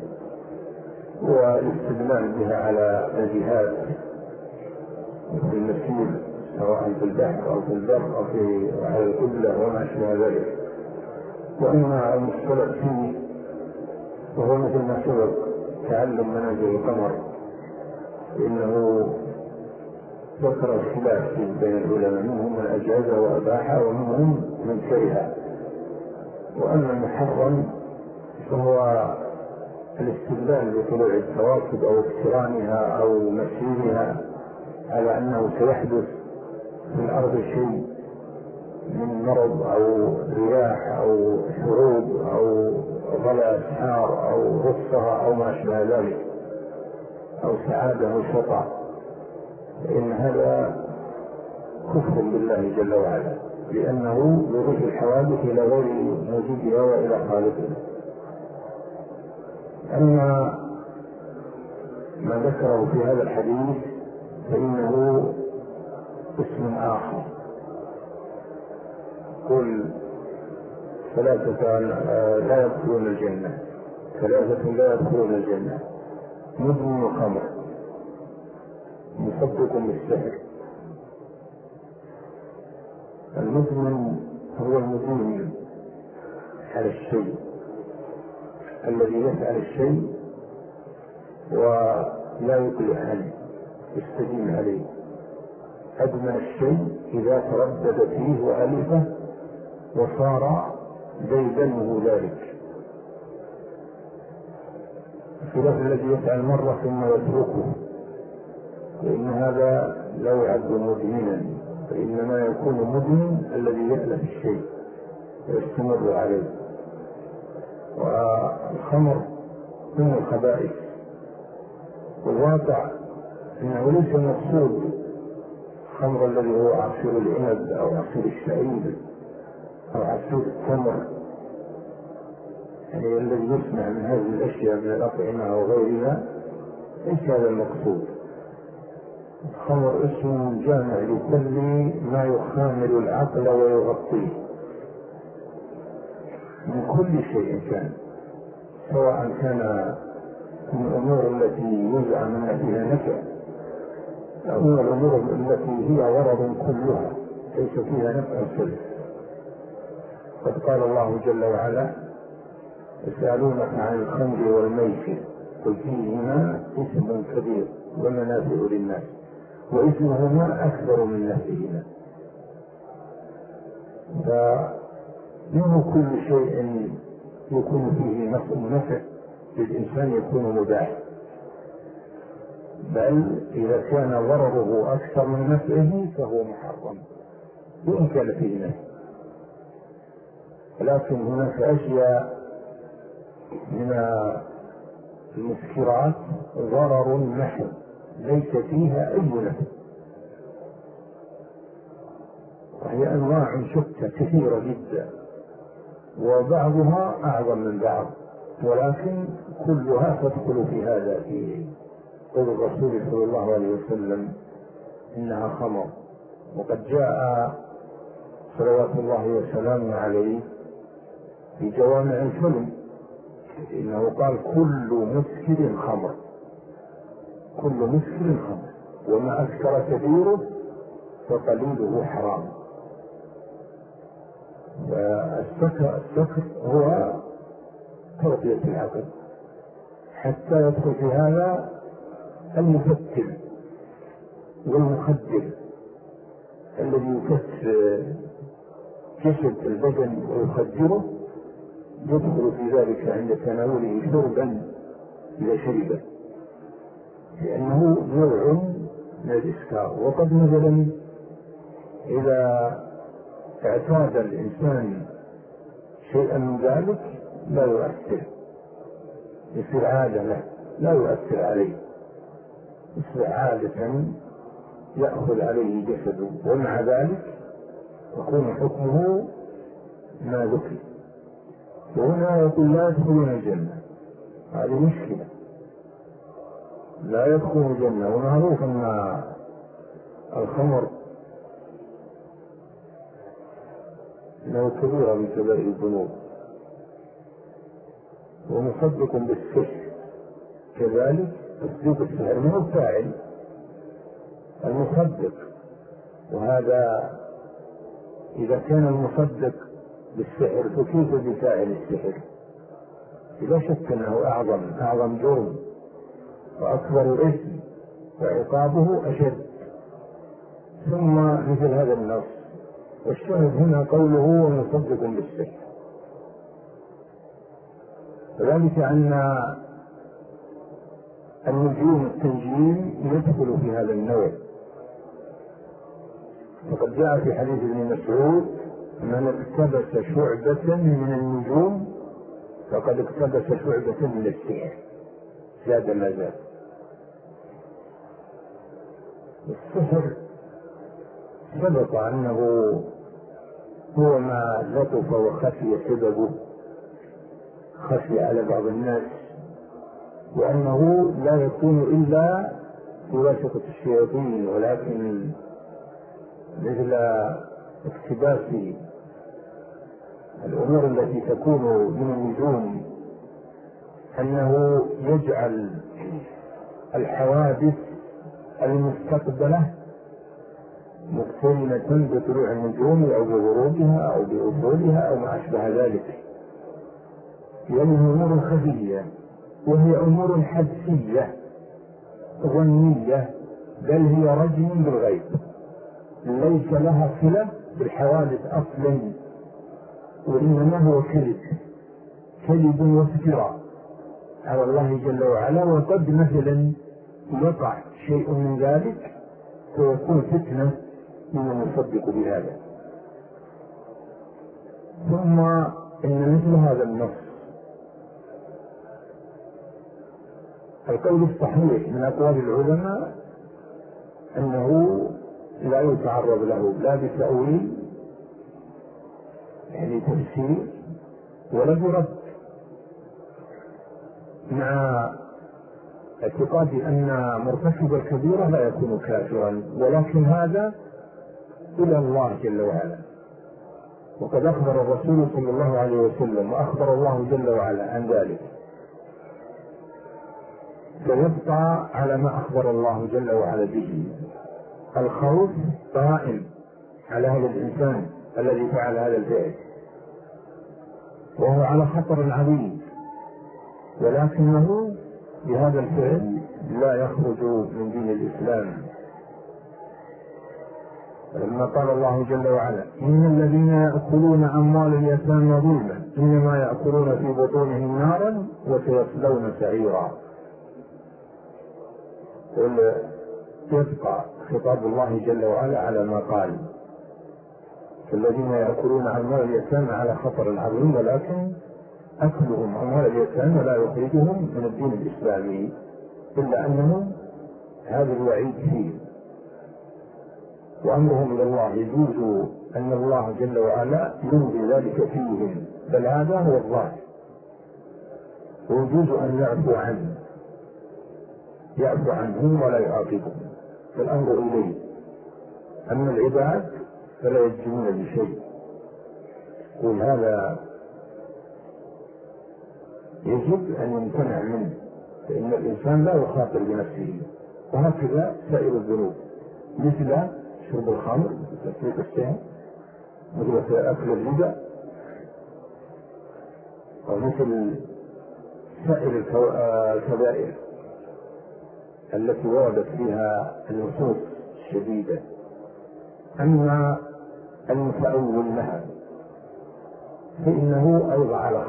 هو الاستدلال بها على الجهاد في المسير، سواء في البحر أو في البر أو على القبلة وما شابه ذلك. وأما المختلف فيه وهو مثل ما سبق تعلم منازل القمر، إنه ذكر الخلاف بين العلماء، منهم من أجازها وأباحها ومنهم من كرهها. وأما المحرم فهو الاستدلال بطلوع الكواكب أو اقترانها أو مسيرها على أنه سيحدث في الأرض شيء من مرض أو رياح أو حروب أو ظلع أسحار أو رصها أو ما شابه ذلك أو سعادة أو شطع، فإن هذا كفر بالله جل وعلا، لأنه يضيف الحوادث إلى غير موجودها وإلى خالقها. أما ما ذكره في هذا الحديث فإنه اسم آخر. قل ثلاثة لا يدخلون الجنة، ثلاثة لا يدخلون الجنة: مدمن الخمر، مصدق بالسحر. المدمن هو المدين على الشيء، الذي يفعل الشيء ولا يقلع عنه، يستدين عليه. أدمن الشيء إذا تردد فيه وألفه وصار ديدنه ذلك، خلاف الذي يفعل مرة ثم يتركه، لأن هذا لا يعد مدمنا، فإنما يكون مدمن الذي يألف الشيء ويستمر عليه. والخمر من الخبائث، والواقع أنه ليس المقصود الخمر الذي هو عصير العنب أو عصير الشعير أو عصير التمر، يعني الذي يصنع من هذه الأشياء من الأطعمة وغيرها، ليس هذا المقصود. الخمر اسم جامع لكل ما يخامر العقل ويغطيه من كل شيء كان، سواء كان من الأمور التي يزعم أن فيها نفع أو من الأمور التي هي غرض كلها ليس فيها نفع سلف. قد قال الله جل وعلا: يسألونك عن الخمر والميسر قل فيهما إثم كبير ومنافع للناس وإثمهما أكبر من نفعهما. فمنه كل شيء يكون فيه نفع للإنسان يكون مباح، بل إذا كان ضرره أكثر من نفعه فهو محرم وإن كان فيه نفع. ولكن هناك أشياء من المسكرات ضرر محض ليس فيها أي نفع، وهي أنواع شتى كثيرة جدا وبعضها أعظم من بعض، ولكن كلها تدخل في هذا، في قول الرسول صلى الله عليه وسلم: إنها خمر. وقد جاء صلوات الله وسلامه عليه في جوامع الكلم إنه قال: كل مسكر خمر، كل مسكر خمر، وما أكثر كبيره فقليله حرام. والسكر هو تغطية العقل، حتى يدخل في هذا المفتر والمخدر الذي يكسر جسد البدن ويخدره، يدخل في ذلك عند تناوله شربا إذا شربه، لأنه نوع من الإسكار. وقد مثلا إذا اعتاد الإنسان شيئا من ذلك لا يؤثر، يصير عادة له لا يؤثر عليه، يصير عادة يأخذ عليه جسده، ومع ذلك يكون حكمه ما ذكر. وهنا يقول: لا يدخلون الجنة. هذه مشكلة، لا يدخلون الجنة. ومعروف أن الخمر له كبيرة من كبائر الذنوب، ومصدق بالسحر كذلك. تصديق السحر ما هو فاعل، المصدق، وهذا إذا كان المصدق بالسحر فكيف بفاعل السحر؟ لا شك أنه أعظم جرم وأكبر إثم وعقابه أشد. ثم مثل هذا النص، والشاهد هنا قوله ومصدق بالسحر، وذلك أن النجوم التنجيم يدخل في هذا النوع. وقد جاء في حديث ابن مسعود: من اقتبس شعبة من النجوم فقد اقتبس شعبة من السحر، زاد ما زاد. السحر سبق أنه هو ما لطف وخفي سببه، خفي على بعض الناس، وأنه لا يكون إلا بواسطة الشياطين، ولكن مثل اقتباس الأمور التي تكون من النجوم أنه يجعل الحوادث المستقبلة مقترنة بطلوع النجوم أو بغروبها أو بأصولها أو ما أشبه ذلك، لأنها أمور خفية وهي أمور حدسية ظنية، بل هي رجم بالغيب ليس لها صلة بالحوادث أصلا، وإنما هو كذب وافتراء على الله جل وعلا. وقد مثلا يقع شيء من ذلك فيكون فتنة من يصدق بهذا. ثم إن مثل هذا النص القول الصحيح من أقوال العلماء أنه لا يتعرض له لا بتأويل يعني تفسير ولا برد، مع اعتقادي أن مرتكب الكبيرة لا يكون كافرا، ولكن هذا إلى الله جل وعلا. وقد أخبر الرسول صلى الله عليه وسلم وأخبر الله جل وعلا عن ذلك، فيبقى على ما أخبر الله جل وعلا به. الخوف قائم على هذا الإنسان الذي فعل هذا الفعل، وهو على خطر عظيم، ولكنه بهذا الفعل لا يخرج من دين الإسلام. لما قال الله جل وعلا: إن الذين يأكلون أموال اليتامى ظلما إنما يأكلون في بطونهم نارا وسيصلون سعيرا. يبقى خطاب الله جل وعلا على ما قال: الذين يأكلون أموال اليتامى على خطر عظيم، ولكن أكلهم أموال اليتامى لا يخرجهم من الدين الإسلامي، إلا أنه هذا الوعيد فيه وأمرهم إلى الله. يجوز أن الله جل وعلا ينزل ذلك فيهم، بل هذا هو الظاهر، ويجوز أن يعفو عنهم ولا يعاقبهم، فالأمر إليه. أما العباد فلا يجزمون بشيء، قل هذا يجب أن يمتنع منه، فإن الإنسان لا يخاطر بنفسه. وهكذا سائر الذنوب، مثل شرب الخمر، تسريق السهم، مثل أكل الربا، ومثل سائر الكبائر التي وردت فيها النصوص الشديدة. أما المتأول لها فإنه أيضا على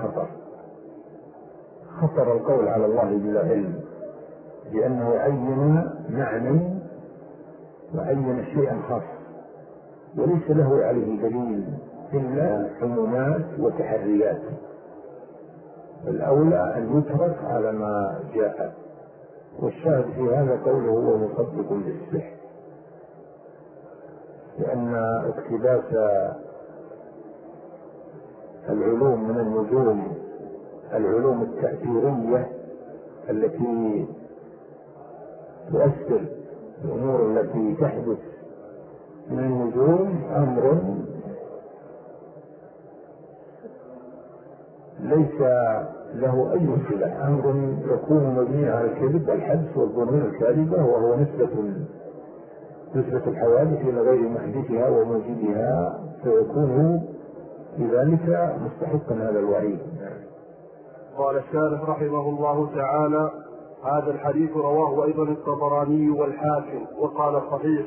خطر القول على الله بلا علم، لأنه عين معنى وعين شيئا خاص وليس له عليه دليل إلا عمومات وتحريات، الأولى أن يترك على ما جاء. والشاهد في هذا قوله هو مصدق بالسحر، لأن اقتباس العلوم من النجوم، العلوم التأثيرية التي تؤثر الأمور التي تحدث من النجوم، أمر ليس له أي صلة، أمر يكون مبني على الكذب والحدس والظنون الكاذبة، وهو نسبة الحوادث إلى غير محدثها وموجودها، فيكون بذلك مستحقا هذا الوعيد. قال الشارح رحمه الله تعالى: هذا الحديث رواه أيضا الطبراني والحاكم وقال صحيح،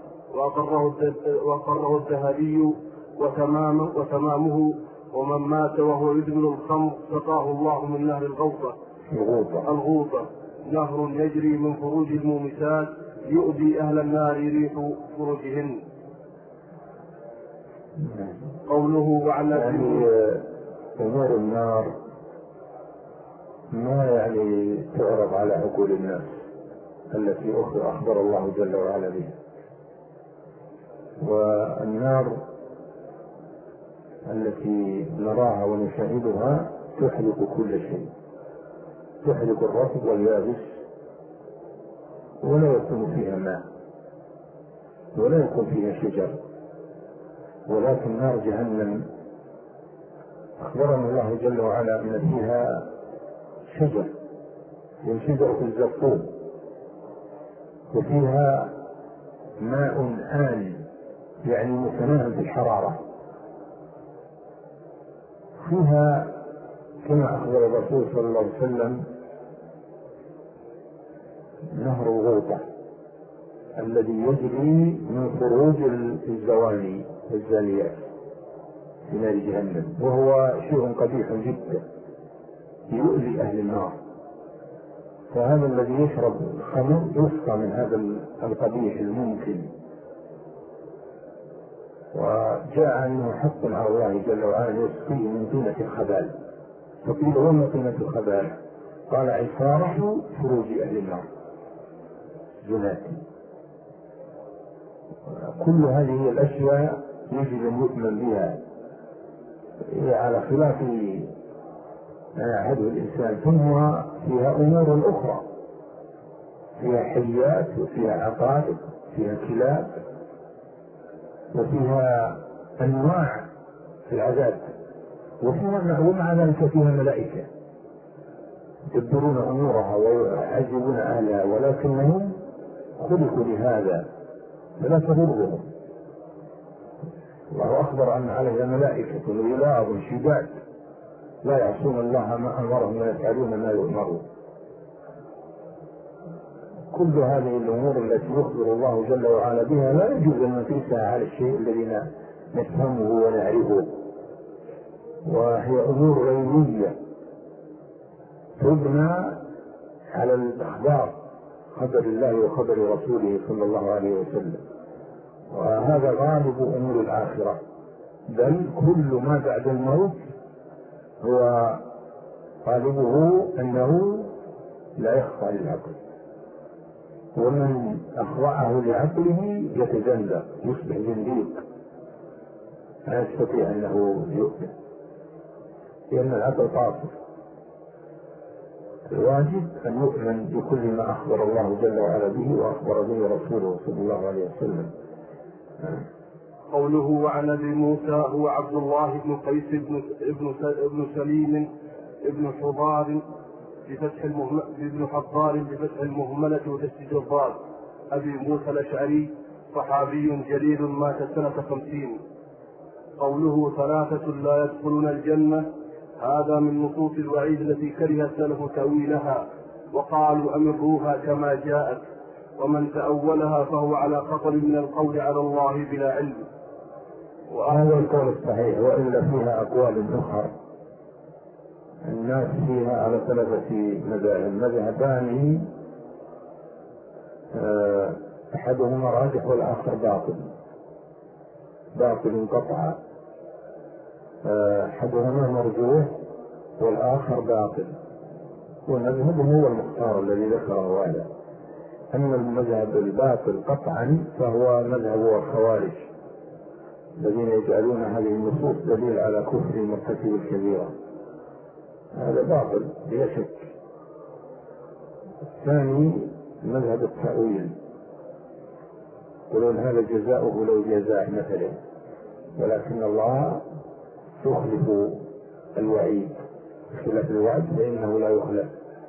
وأقره الذهبي وتمامه: ومن مات وهو يدمن الخمر سقاه الله من نهر الغوطة نهر يجري من فروج المومسات يؤذي أهل النار ريح فروجهن. قوله وعن أمور النار ما يعني تعرض على عقول الناس التي أخبر الله جل وعلا بها. والنار التي نراها ونشاهدها تحرق كل شيء، تحرق الرطب واليابس، ولا يكون فيها ماء ولا يكون فيها شجر. ولكن نار جهنم أخبرنا الله جل وعلا أن فيها شجر، من شجرة الزقوم، وفيها ماء آن يعني متناهي في الحرارة، فيها كما أخبر الرسول صلى الله عليه وسلم نهر الغوطة الذي يجري من خروج الزواني والزانيات في نار جهنم، وهو شيء قبيح جدا يؤذي أهل النار. فهذا الذي يشرب الخمر يسقى من هذا القبيح الممكن. وجاء أنه حق على الله جل وعلا يسقيه من طينة الخبال. فقيل وما طينة الخبال؟ قال عصارة فروج أهل النار، زناتي. كل هذه الأشياء يجب أن يؤمن بها على خلاف ما يعهده الإنسان. ثم فيها أمور أخرى، فيها حيات وفيها عقارب، فيها كلاب، وفيها أنواع في العذاب، ومع ذلك فيها ملائكة يدبرون أمورها ويعذبون أهلها، ولكنهم خلقوا لهذا فلا تضرهم. الله أخبر أن عليها ملائكة غلاظ شداد لا يعصون الله ما أمرهم ويفعلون ما يؤمرون. كل هذه الأمور التي يخبر الله جل وعلا بها لا يجوز أن نقيسها على الشيء الذي نفهمه ونعرفه، وهي أمور غيبية تبنى على الأخبار، خبر الله وخبر رسوله صلى الله عليه وسلم. وهذا غالب أمور الآخرة، بل كل ما بعد الموت هو غالبه أنه لا يخفى للعقل، ومن أخضعه لعقله يتزندق يصبح زنديق لا يستطيع أنه يؤمن، لأن العقل قاصر. الواجب أن يؤمن بكل ما أخبر الله جل وعلا به وأخبر به رسوله صلى الله عليه وسلم. قوله وعن أبي موسى هو عبد الله بن قيس بن سليم بن حضار بن حضار بفتح المهملة وتسجيل الضاد، أبي موسى الأشعري صحابي جليل مات سنة 50. قوله 3 لا يدخلون الجنة، هذا من نصوص الوعيد التي كره السلف تأويلها وقالوا أمروها كما جاءت، ومن تأولها فهو على خطر من القول على الله بلا علم. وهذا القول الصحيح، وإلا فيها أقوال أخرى الناس فيها على 3 مذاهب، مذهبان أحدهما راجح والآخر باطل قطعا، أحدهما مرجوح والآخر باطل، والمذهب هو المختار الذي ذكره هذا. أما المذهب الباطل قطعا فهو مذهب الخوارج الذين يجعلون هذه النصوص دليل على كفر مرتكب الكبيرة، هذا باطل بلا شك. الثاني مذهب التأويل، يقولون هذا جزاؤه لو جزاء مثلا، ولكن الله يخلف الوعيد، خلاف الوعد فإنه لا يخلف.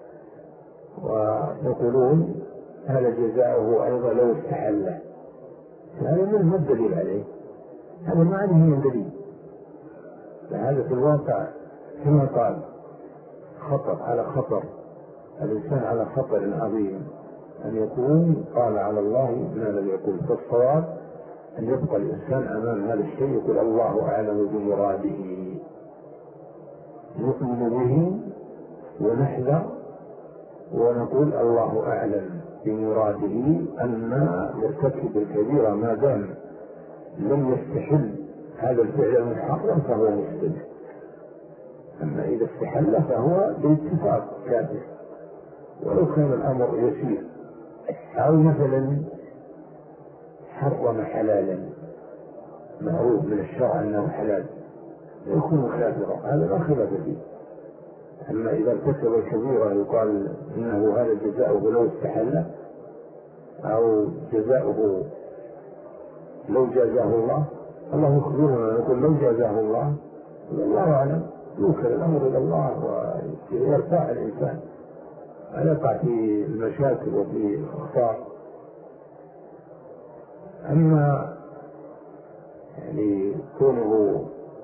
ويقولون هذا جزاؤه أيضا لو استحله، هذا من الدليل عليه، هذا ما عليه من دليل. فهذا في الواقع كما قال على خطر، الإنسان على خطر عظيم أن يكون قال على الله ما لم يقل. فالصواب أن يبقى الإنسان أمام هذا الشيء يقول الله أعلم بمراده، نؤمن به ونحذر ونقول الله أعلم بمراده أن يرتكب الكبيرة ما دام لم يستحل هذا الفعل المحرم فهو مسلم، أما إذا استحل فهو باتفاق كافر ولو كان الأمر يسير. أو مثلا حرم حلالا معروف من الشرع أنه حلال يكون كافرا، هذا لا خلاف فيه. أما إذا ارتكب الكبيرة يقال إنه هذا جزاؤه لو استحل أو جزاؤه لو جازاه الله. الله يخبرنا نقول لو جازاه الله، الله أعلم، يوكل الأمر إلى الله ويرتاح الإنسان لا يقع في المشاكل وفي الأخطاء. أما يعني كونه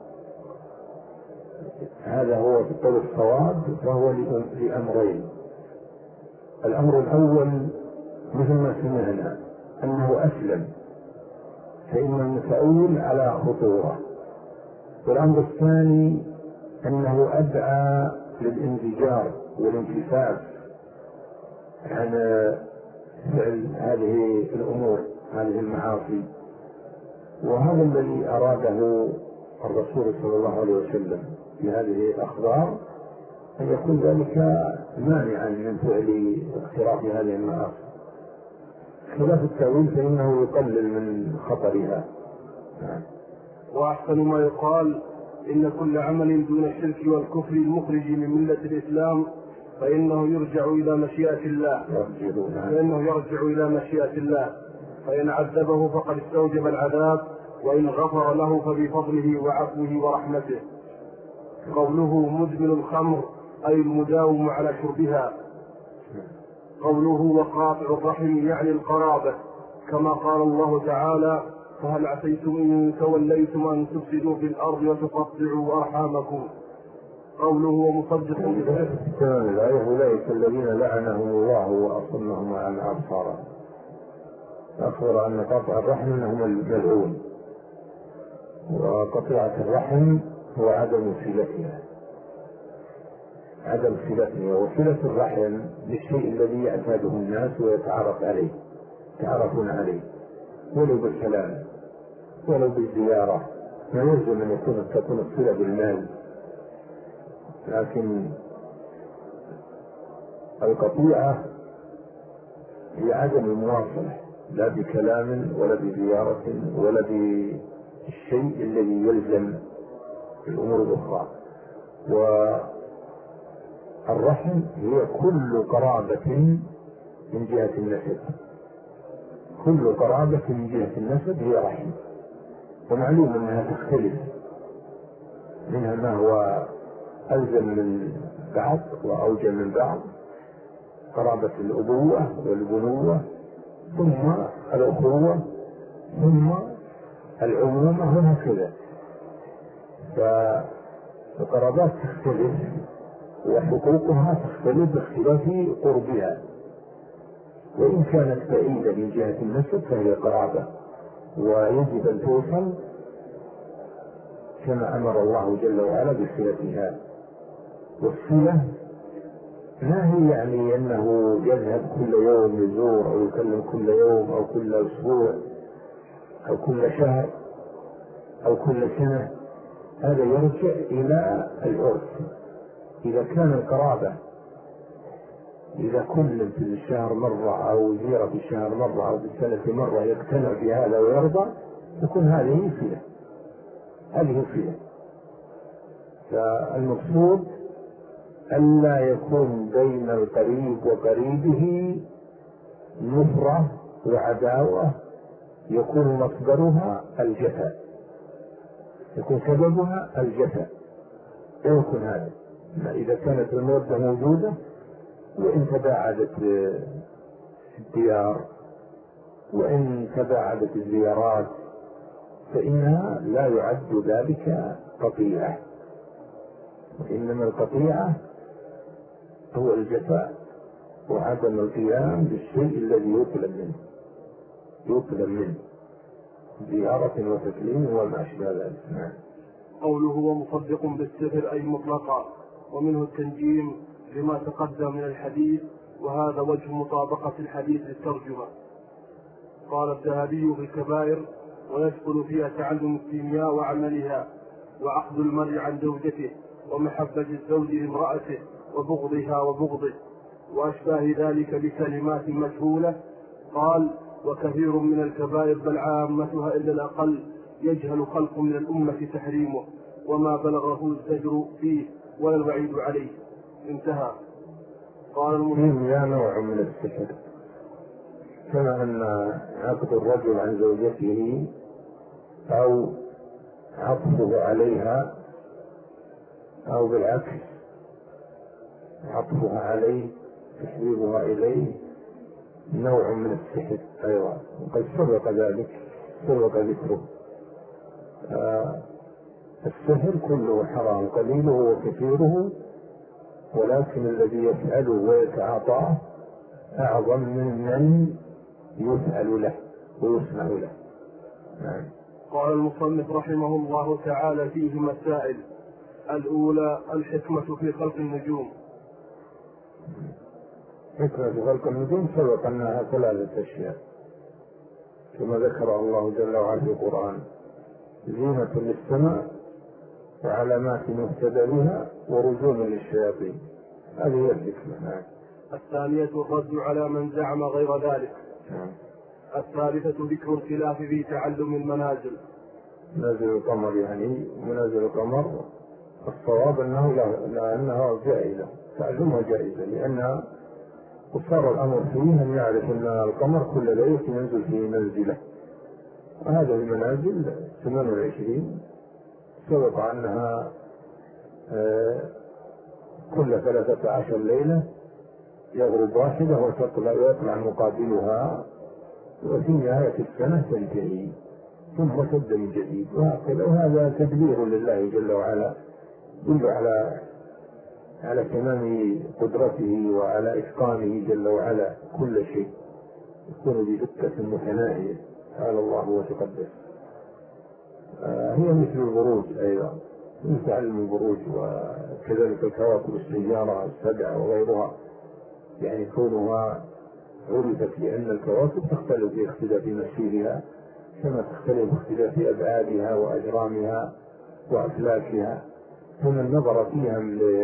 هذا هو في الطريق الصواب فهو لأمرين. الأمر الأول مثل ما سمعنا أنه أسلم فإن المتأول على خطورة، والأمر الثاني أنه أدعى للانزجار والانكفاف عن فعل هذه الأمور هذه المعاصي. وهذا الذي أراده الرسول صلى الله عليه وسلم في هذه الأخبار، أن يكون ذلك مانعا من فعل اقتراف هذه المعاصي، خلاف التأويل فإنه يقلل من خطرها. وأحسن ما يقال إن كل عمل دون الشرك والكفر المخرج من ملة الإسلام فإنه يرجع إلى مشيئة الله، فإن عذبه فقد استوجب العذاب، وإن غفر له فبفضله وعفوه ورحمته. قوله مدمن الخمر أي المداوم على شربها. قوله وقاطع الرحم يعني القرابة، كما قال الله تعالى فهل عسيتم إن توليتم أن تفسدوا في الأرض وتقطعوا أرحامكم. قوله ومصدق أولئك الذين لعنهم الله وأصمهم عن أبصارهم، أخبر أن قطع الرحم أنهم الملعون، وقطيعة الرحم هو عدم صلتها، وصلة الرحم للشيء الذي يعتاده الناس يتعرفون عليه ولو بالكلام ولو بالزيارة، ما يلزم أن تكون الصلة بالمال، لكن القطيعة هي عدم المواصلة لا بكلام ولا بزيارة ولا بالشيء الذي يلزم الأمور الأخرى. والرحم هي كل قرابة من جهة النسب، كل قرابة من جهة النسب هي رحم، ومعلوم أنها تختلف، منها ما هو ألزم من بعض وأوجب من بعض، قرابة الأبوة والبنوة ثم الأخوة ثم العمومة وهكذا. فالقرابات تختلف وحقوقها تختلف باختلاف قربها، وإن كانت بعيدة من جهة النسب فهي قرابة ويجب أن توصل كما أمر الله جل وعلا بصلتها. والصلة ما هي يعني أنه يذهب كل يوم يزور أو يكلم كل يوم أو كل أسبوع أو كل شهر أو كل سنة، هذا يرجع إلى العرف. إذا كان القرابة إذا كل في الشهر مرة أو زيارة في الشهر مرة أو في السنة مرة يقتنع بهذا ويرضى، تكون هذه صلة. فالمقصود ألا يكون بين القريب وقريبه نفرة وعداوة يكون مصدرها الجفاء، يكون سببها الجفاء، لا يكون هذا. إذا كانت المودة موجودة وإن تباعدت الديار وإن تباعدت الزيارات فإنها لا يعد ذلك قطيعة، وإنما القطيعة هو الجفاء وعدم القيام بالشيء الذي يطلب منه زيارة وتكريم وما أشبه ذلك. قوله هو مصدق بالسحر أي مطلقا، ومنه التنجيم لما تقدم من الحديث، وهذا وجه مطابقة الحديث للترجمة. قال الذهبي في الكبائر: ويدخل فيها تعلم الكيمياء وعملها، وعقد المرء عن زوجته، ومحبة الزوج لامرأته، وبغضها وبغضه، وأشباه ذلك بكلمات مجهولة. قال: وكثير من الكبائر بل عامتها إلا الأقل يجهل خلق من الأمة تحريمه، وما بلغه الزجر فيه ولا الوعيد عليه. انتهى. قال الكيمياء نوع من السحر، كما أن عقد الرجل عن زوجته أو عطفه عليها أو بالعكس عطفها عليه تحبيبها إليه نوع من السحر أيضا، وقد سبق ذلك، سبق ذكره. السحر كله حرام، قليله وكثيره، ولكن الذي يفعله ويتعاطاه أعظم من يفعل له ويسمع له. نعم. قال المصنف رحمه الله تعالى: فيه مسائل. الأولى: الحكمة في خلق النجوم. حكمة في خلق النجوم سبق أنها 3 أشياء كما ذكر الله جل وعلا في القرآن: زينة للسماء، وعلامات مهتدى بها، ورجوم للشياطين. هذه هي الحكمة. الثانية: الرد على من زعم غير ذلك. الثالثة: ذكر الخلاف في تعلم المنازل. منازل القمر، يعني منازل القمر الصواب أنها جائزة، تعلمها جائزة، لأنها وصار الأمر فيه أن يعرف أن القمر كل ليلة ينزل فيه منزلة، وهذه المنازل 28 سبق أنها كل 13 ليلة يغرب واحدة ويطلع مقابلها، وفي نهاية السنة تنتهي ثم تبدأ من جديد، وهذا تدبير لله جل وعلا يدل على تمام قدرته وعلى إتقانه جل وعلا. كل شيء يكون بدقة متناهية، تعالى الله وتقدس. هي مثل البروج أيضا، مثل علم البروج، وكذلك الكواكب السيارة 7 وغيرها، يعني كونها عرفت لأن الكواكب تختلف باختلاف مسيرها، كما تختلف باختلاف أبعادها وأجرامها وأفلاكها، فمن نظر فيها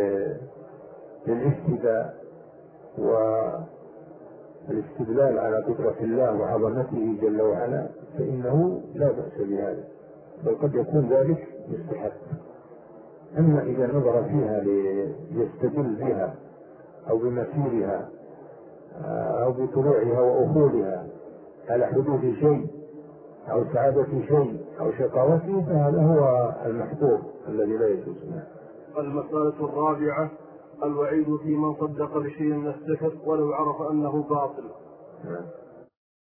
للاهتداء والاستدلال على قدرة الله وعظمته جل وعلا فإنه لا بأس بهذا، بل قد يكون ذلك مستحب. أما إذا نظر فيها ليستدل بها أو بمسيرها أو بطلوعها وأفولها على حدوث شيء أو سعادة شيء أو شقاوته، فهذا هو المحظور الذي لا يجوز. المسألة الرابعة: الوعيد في من صدق بشيء من السحر ولو عرف أنه باطل.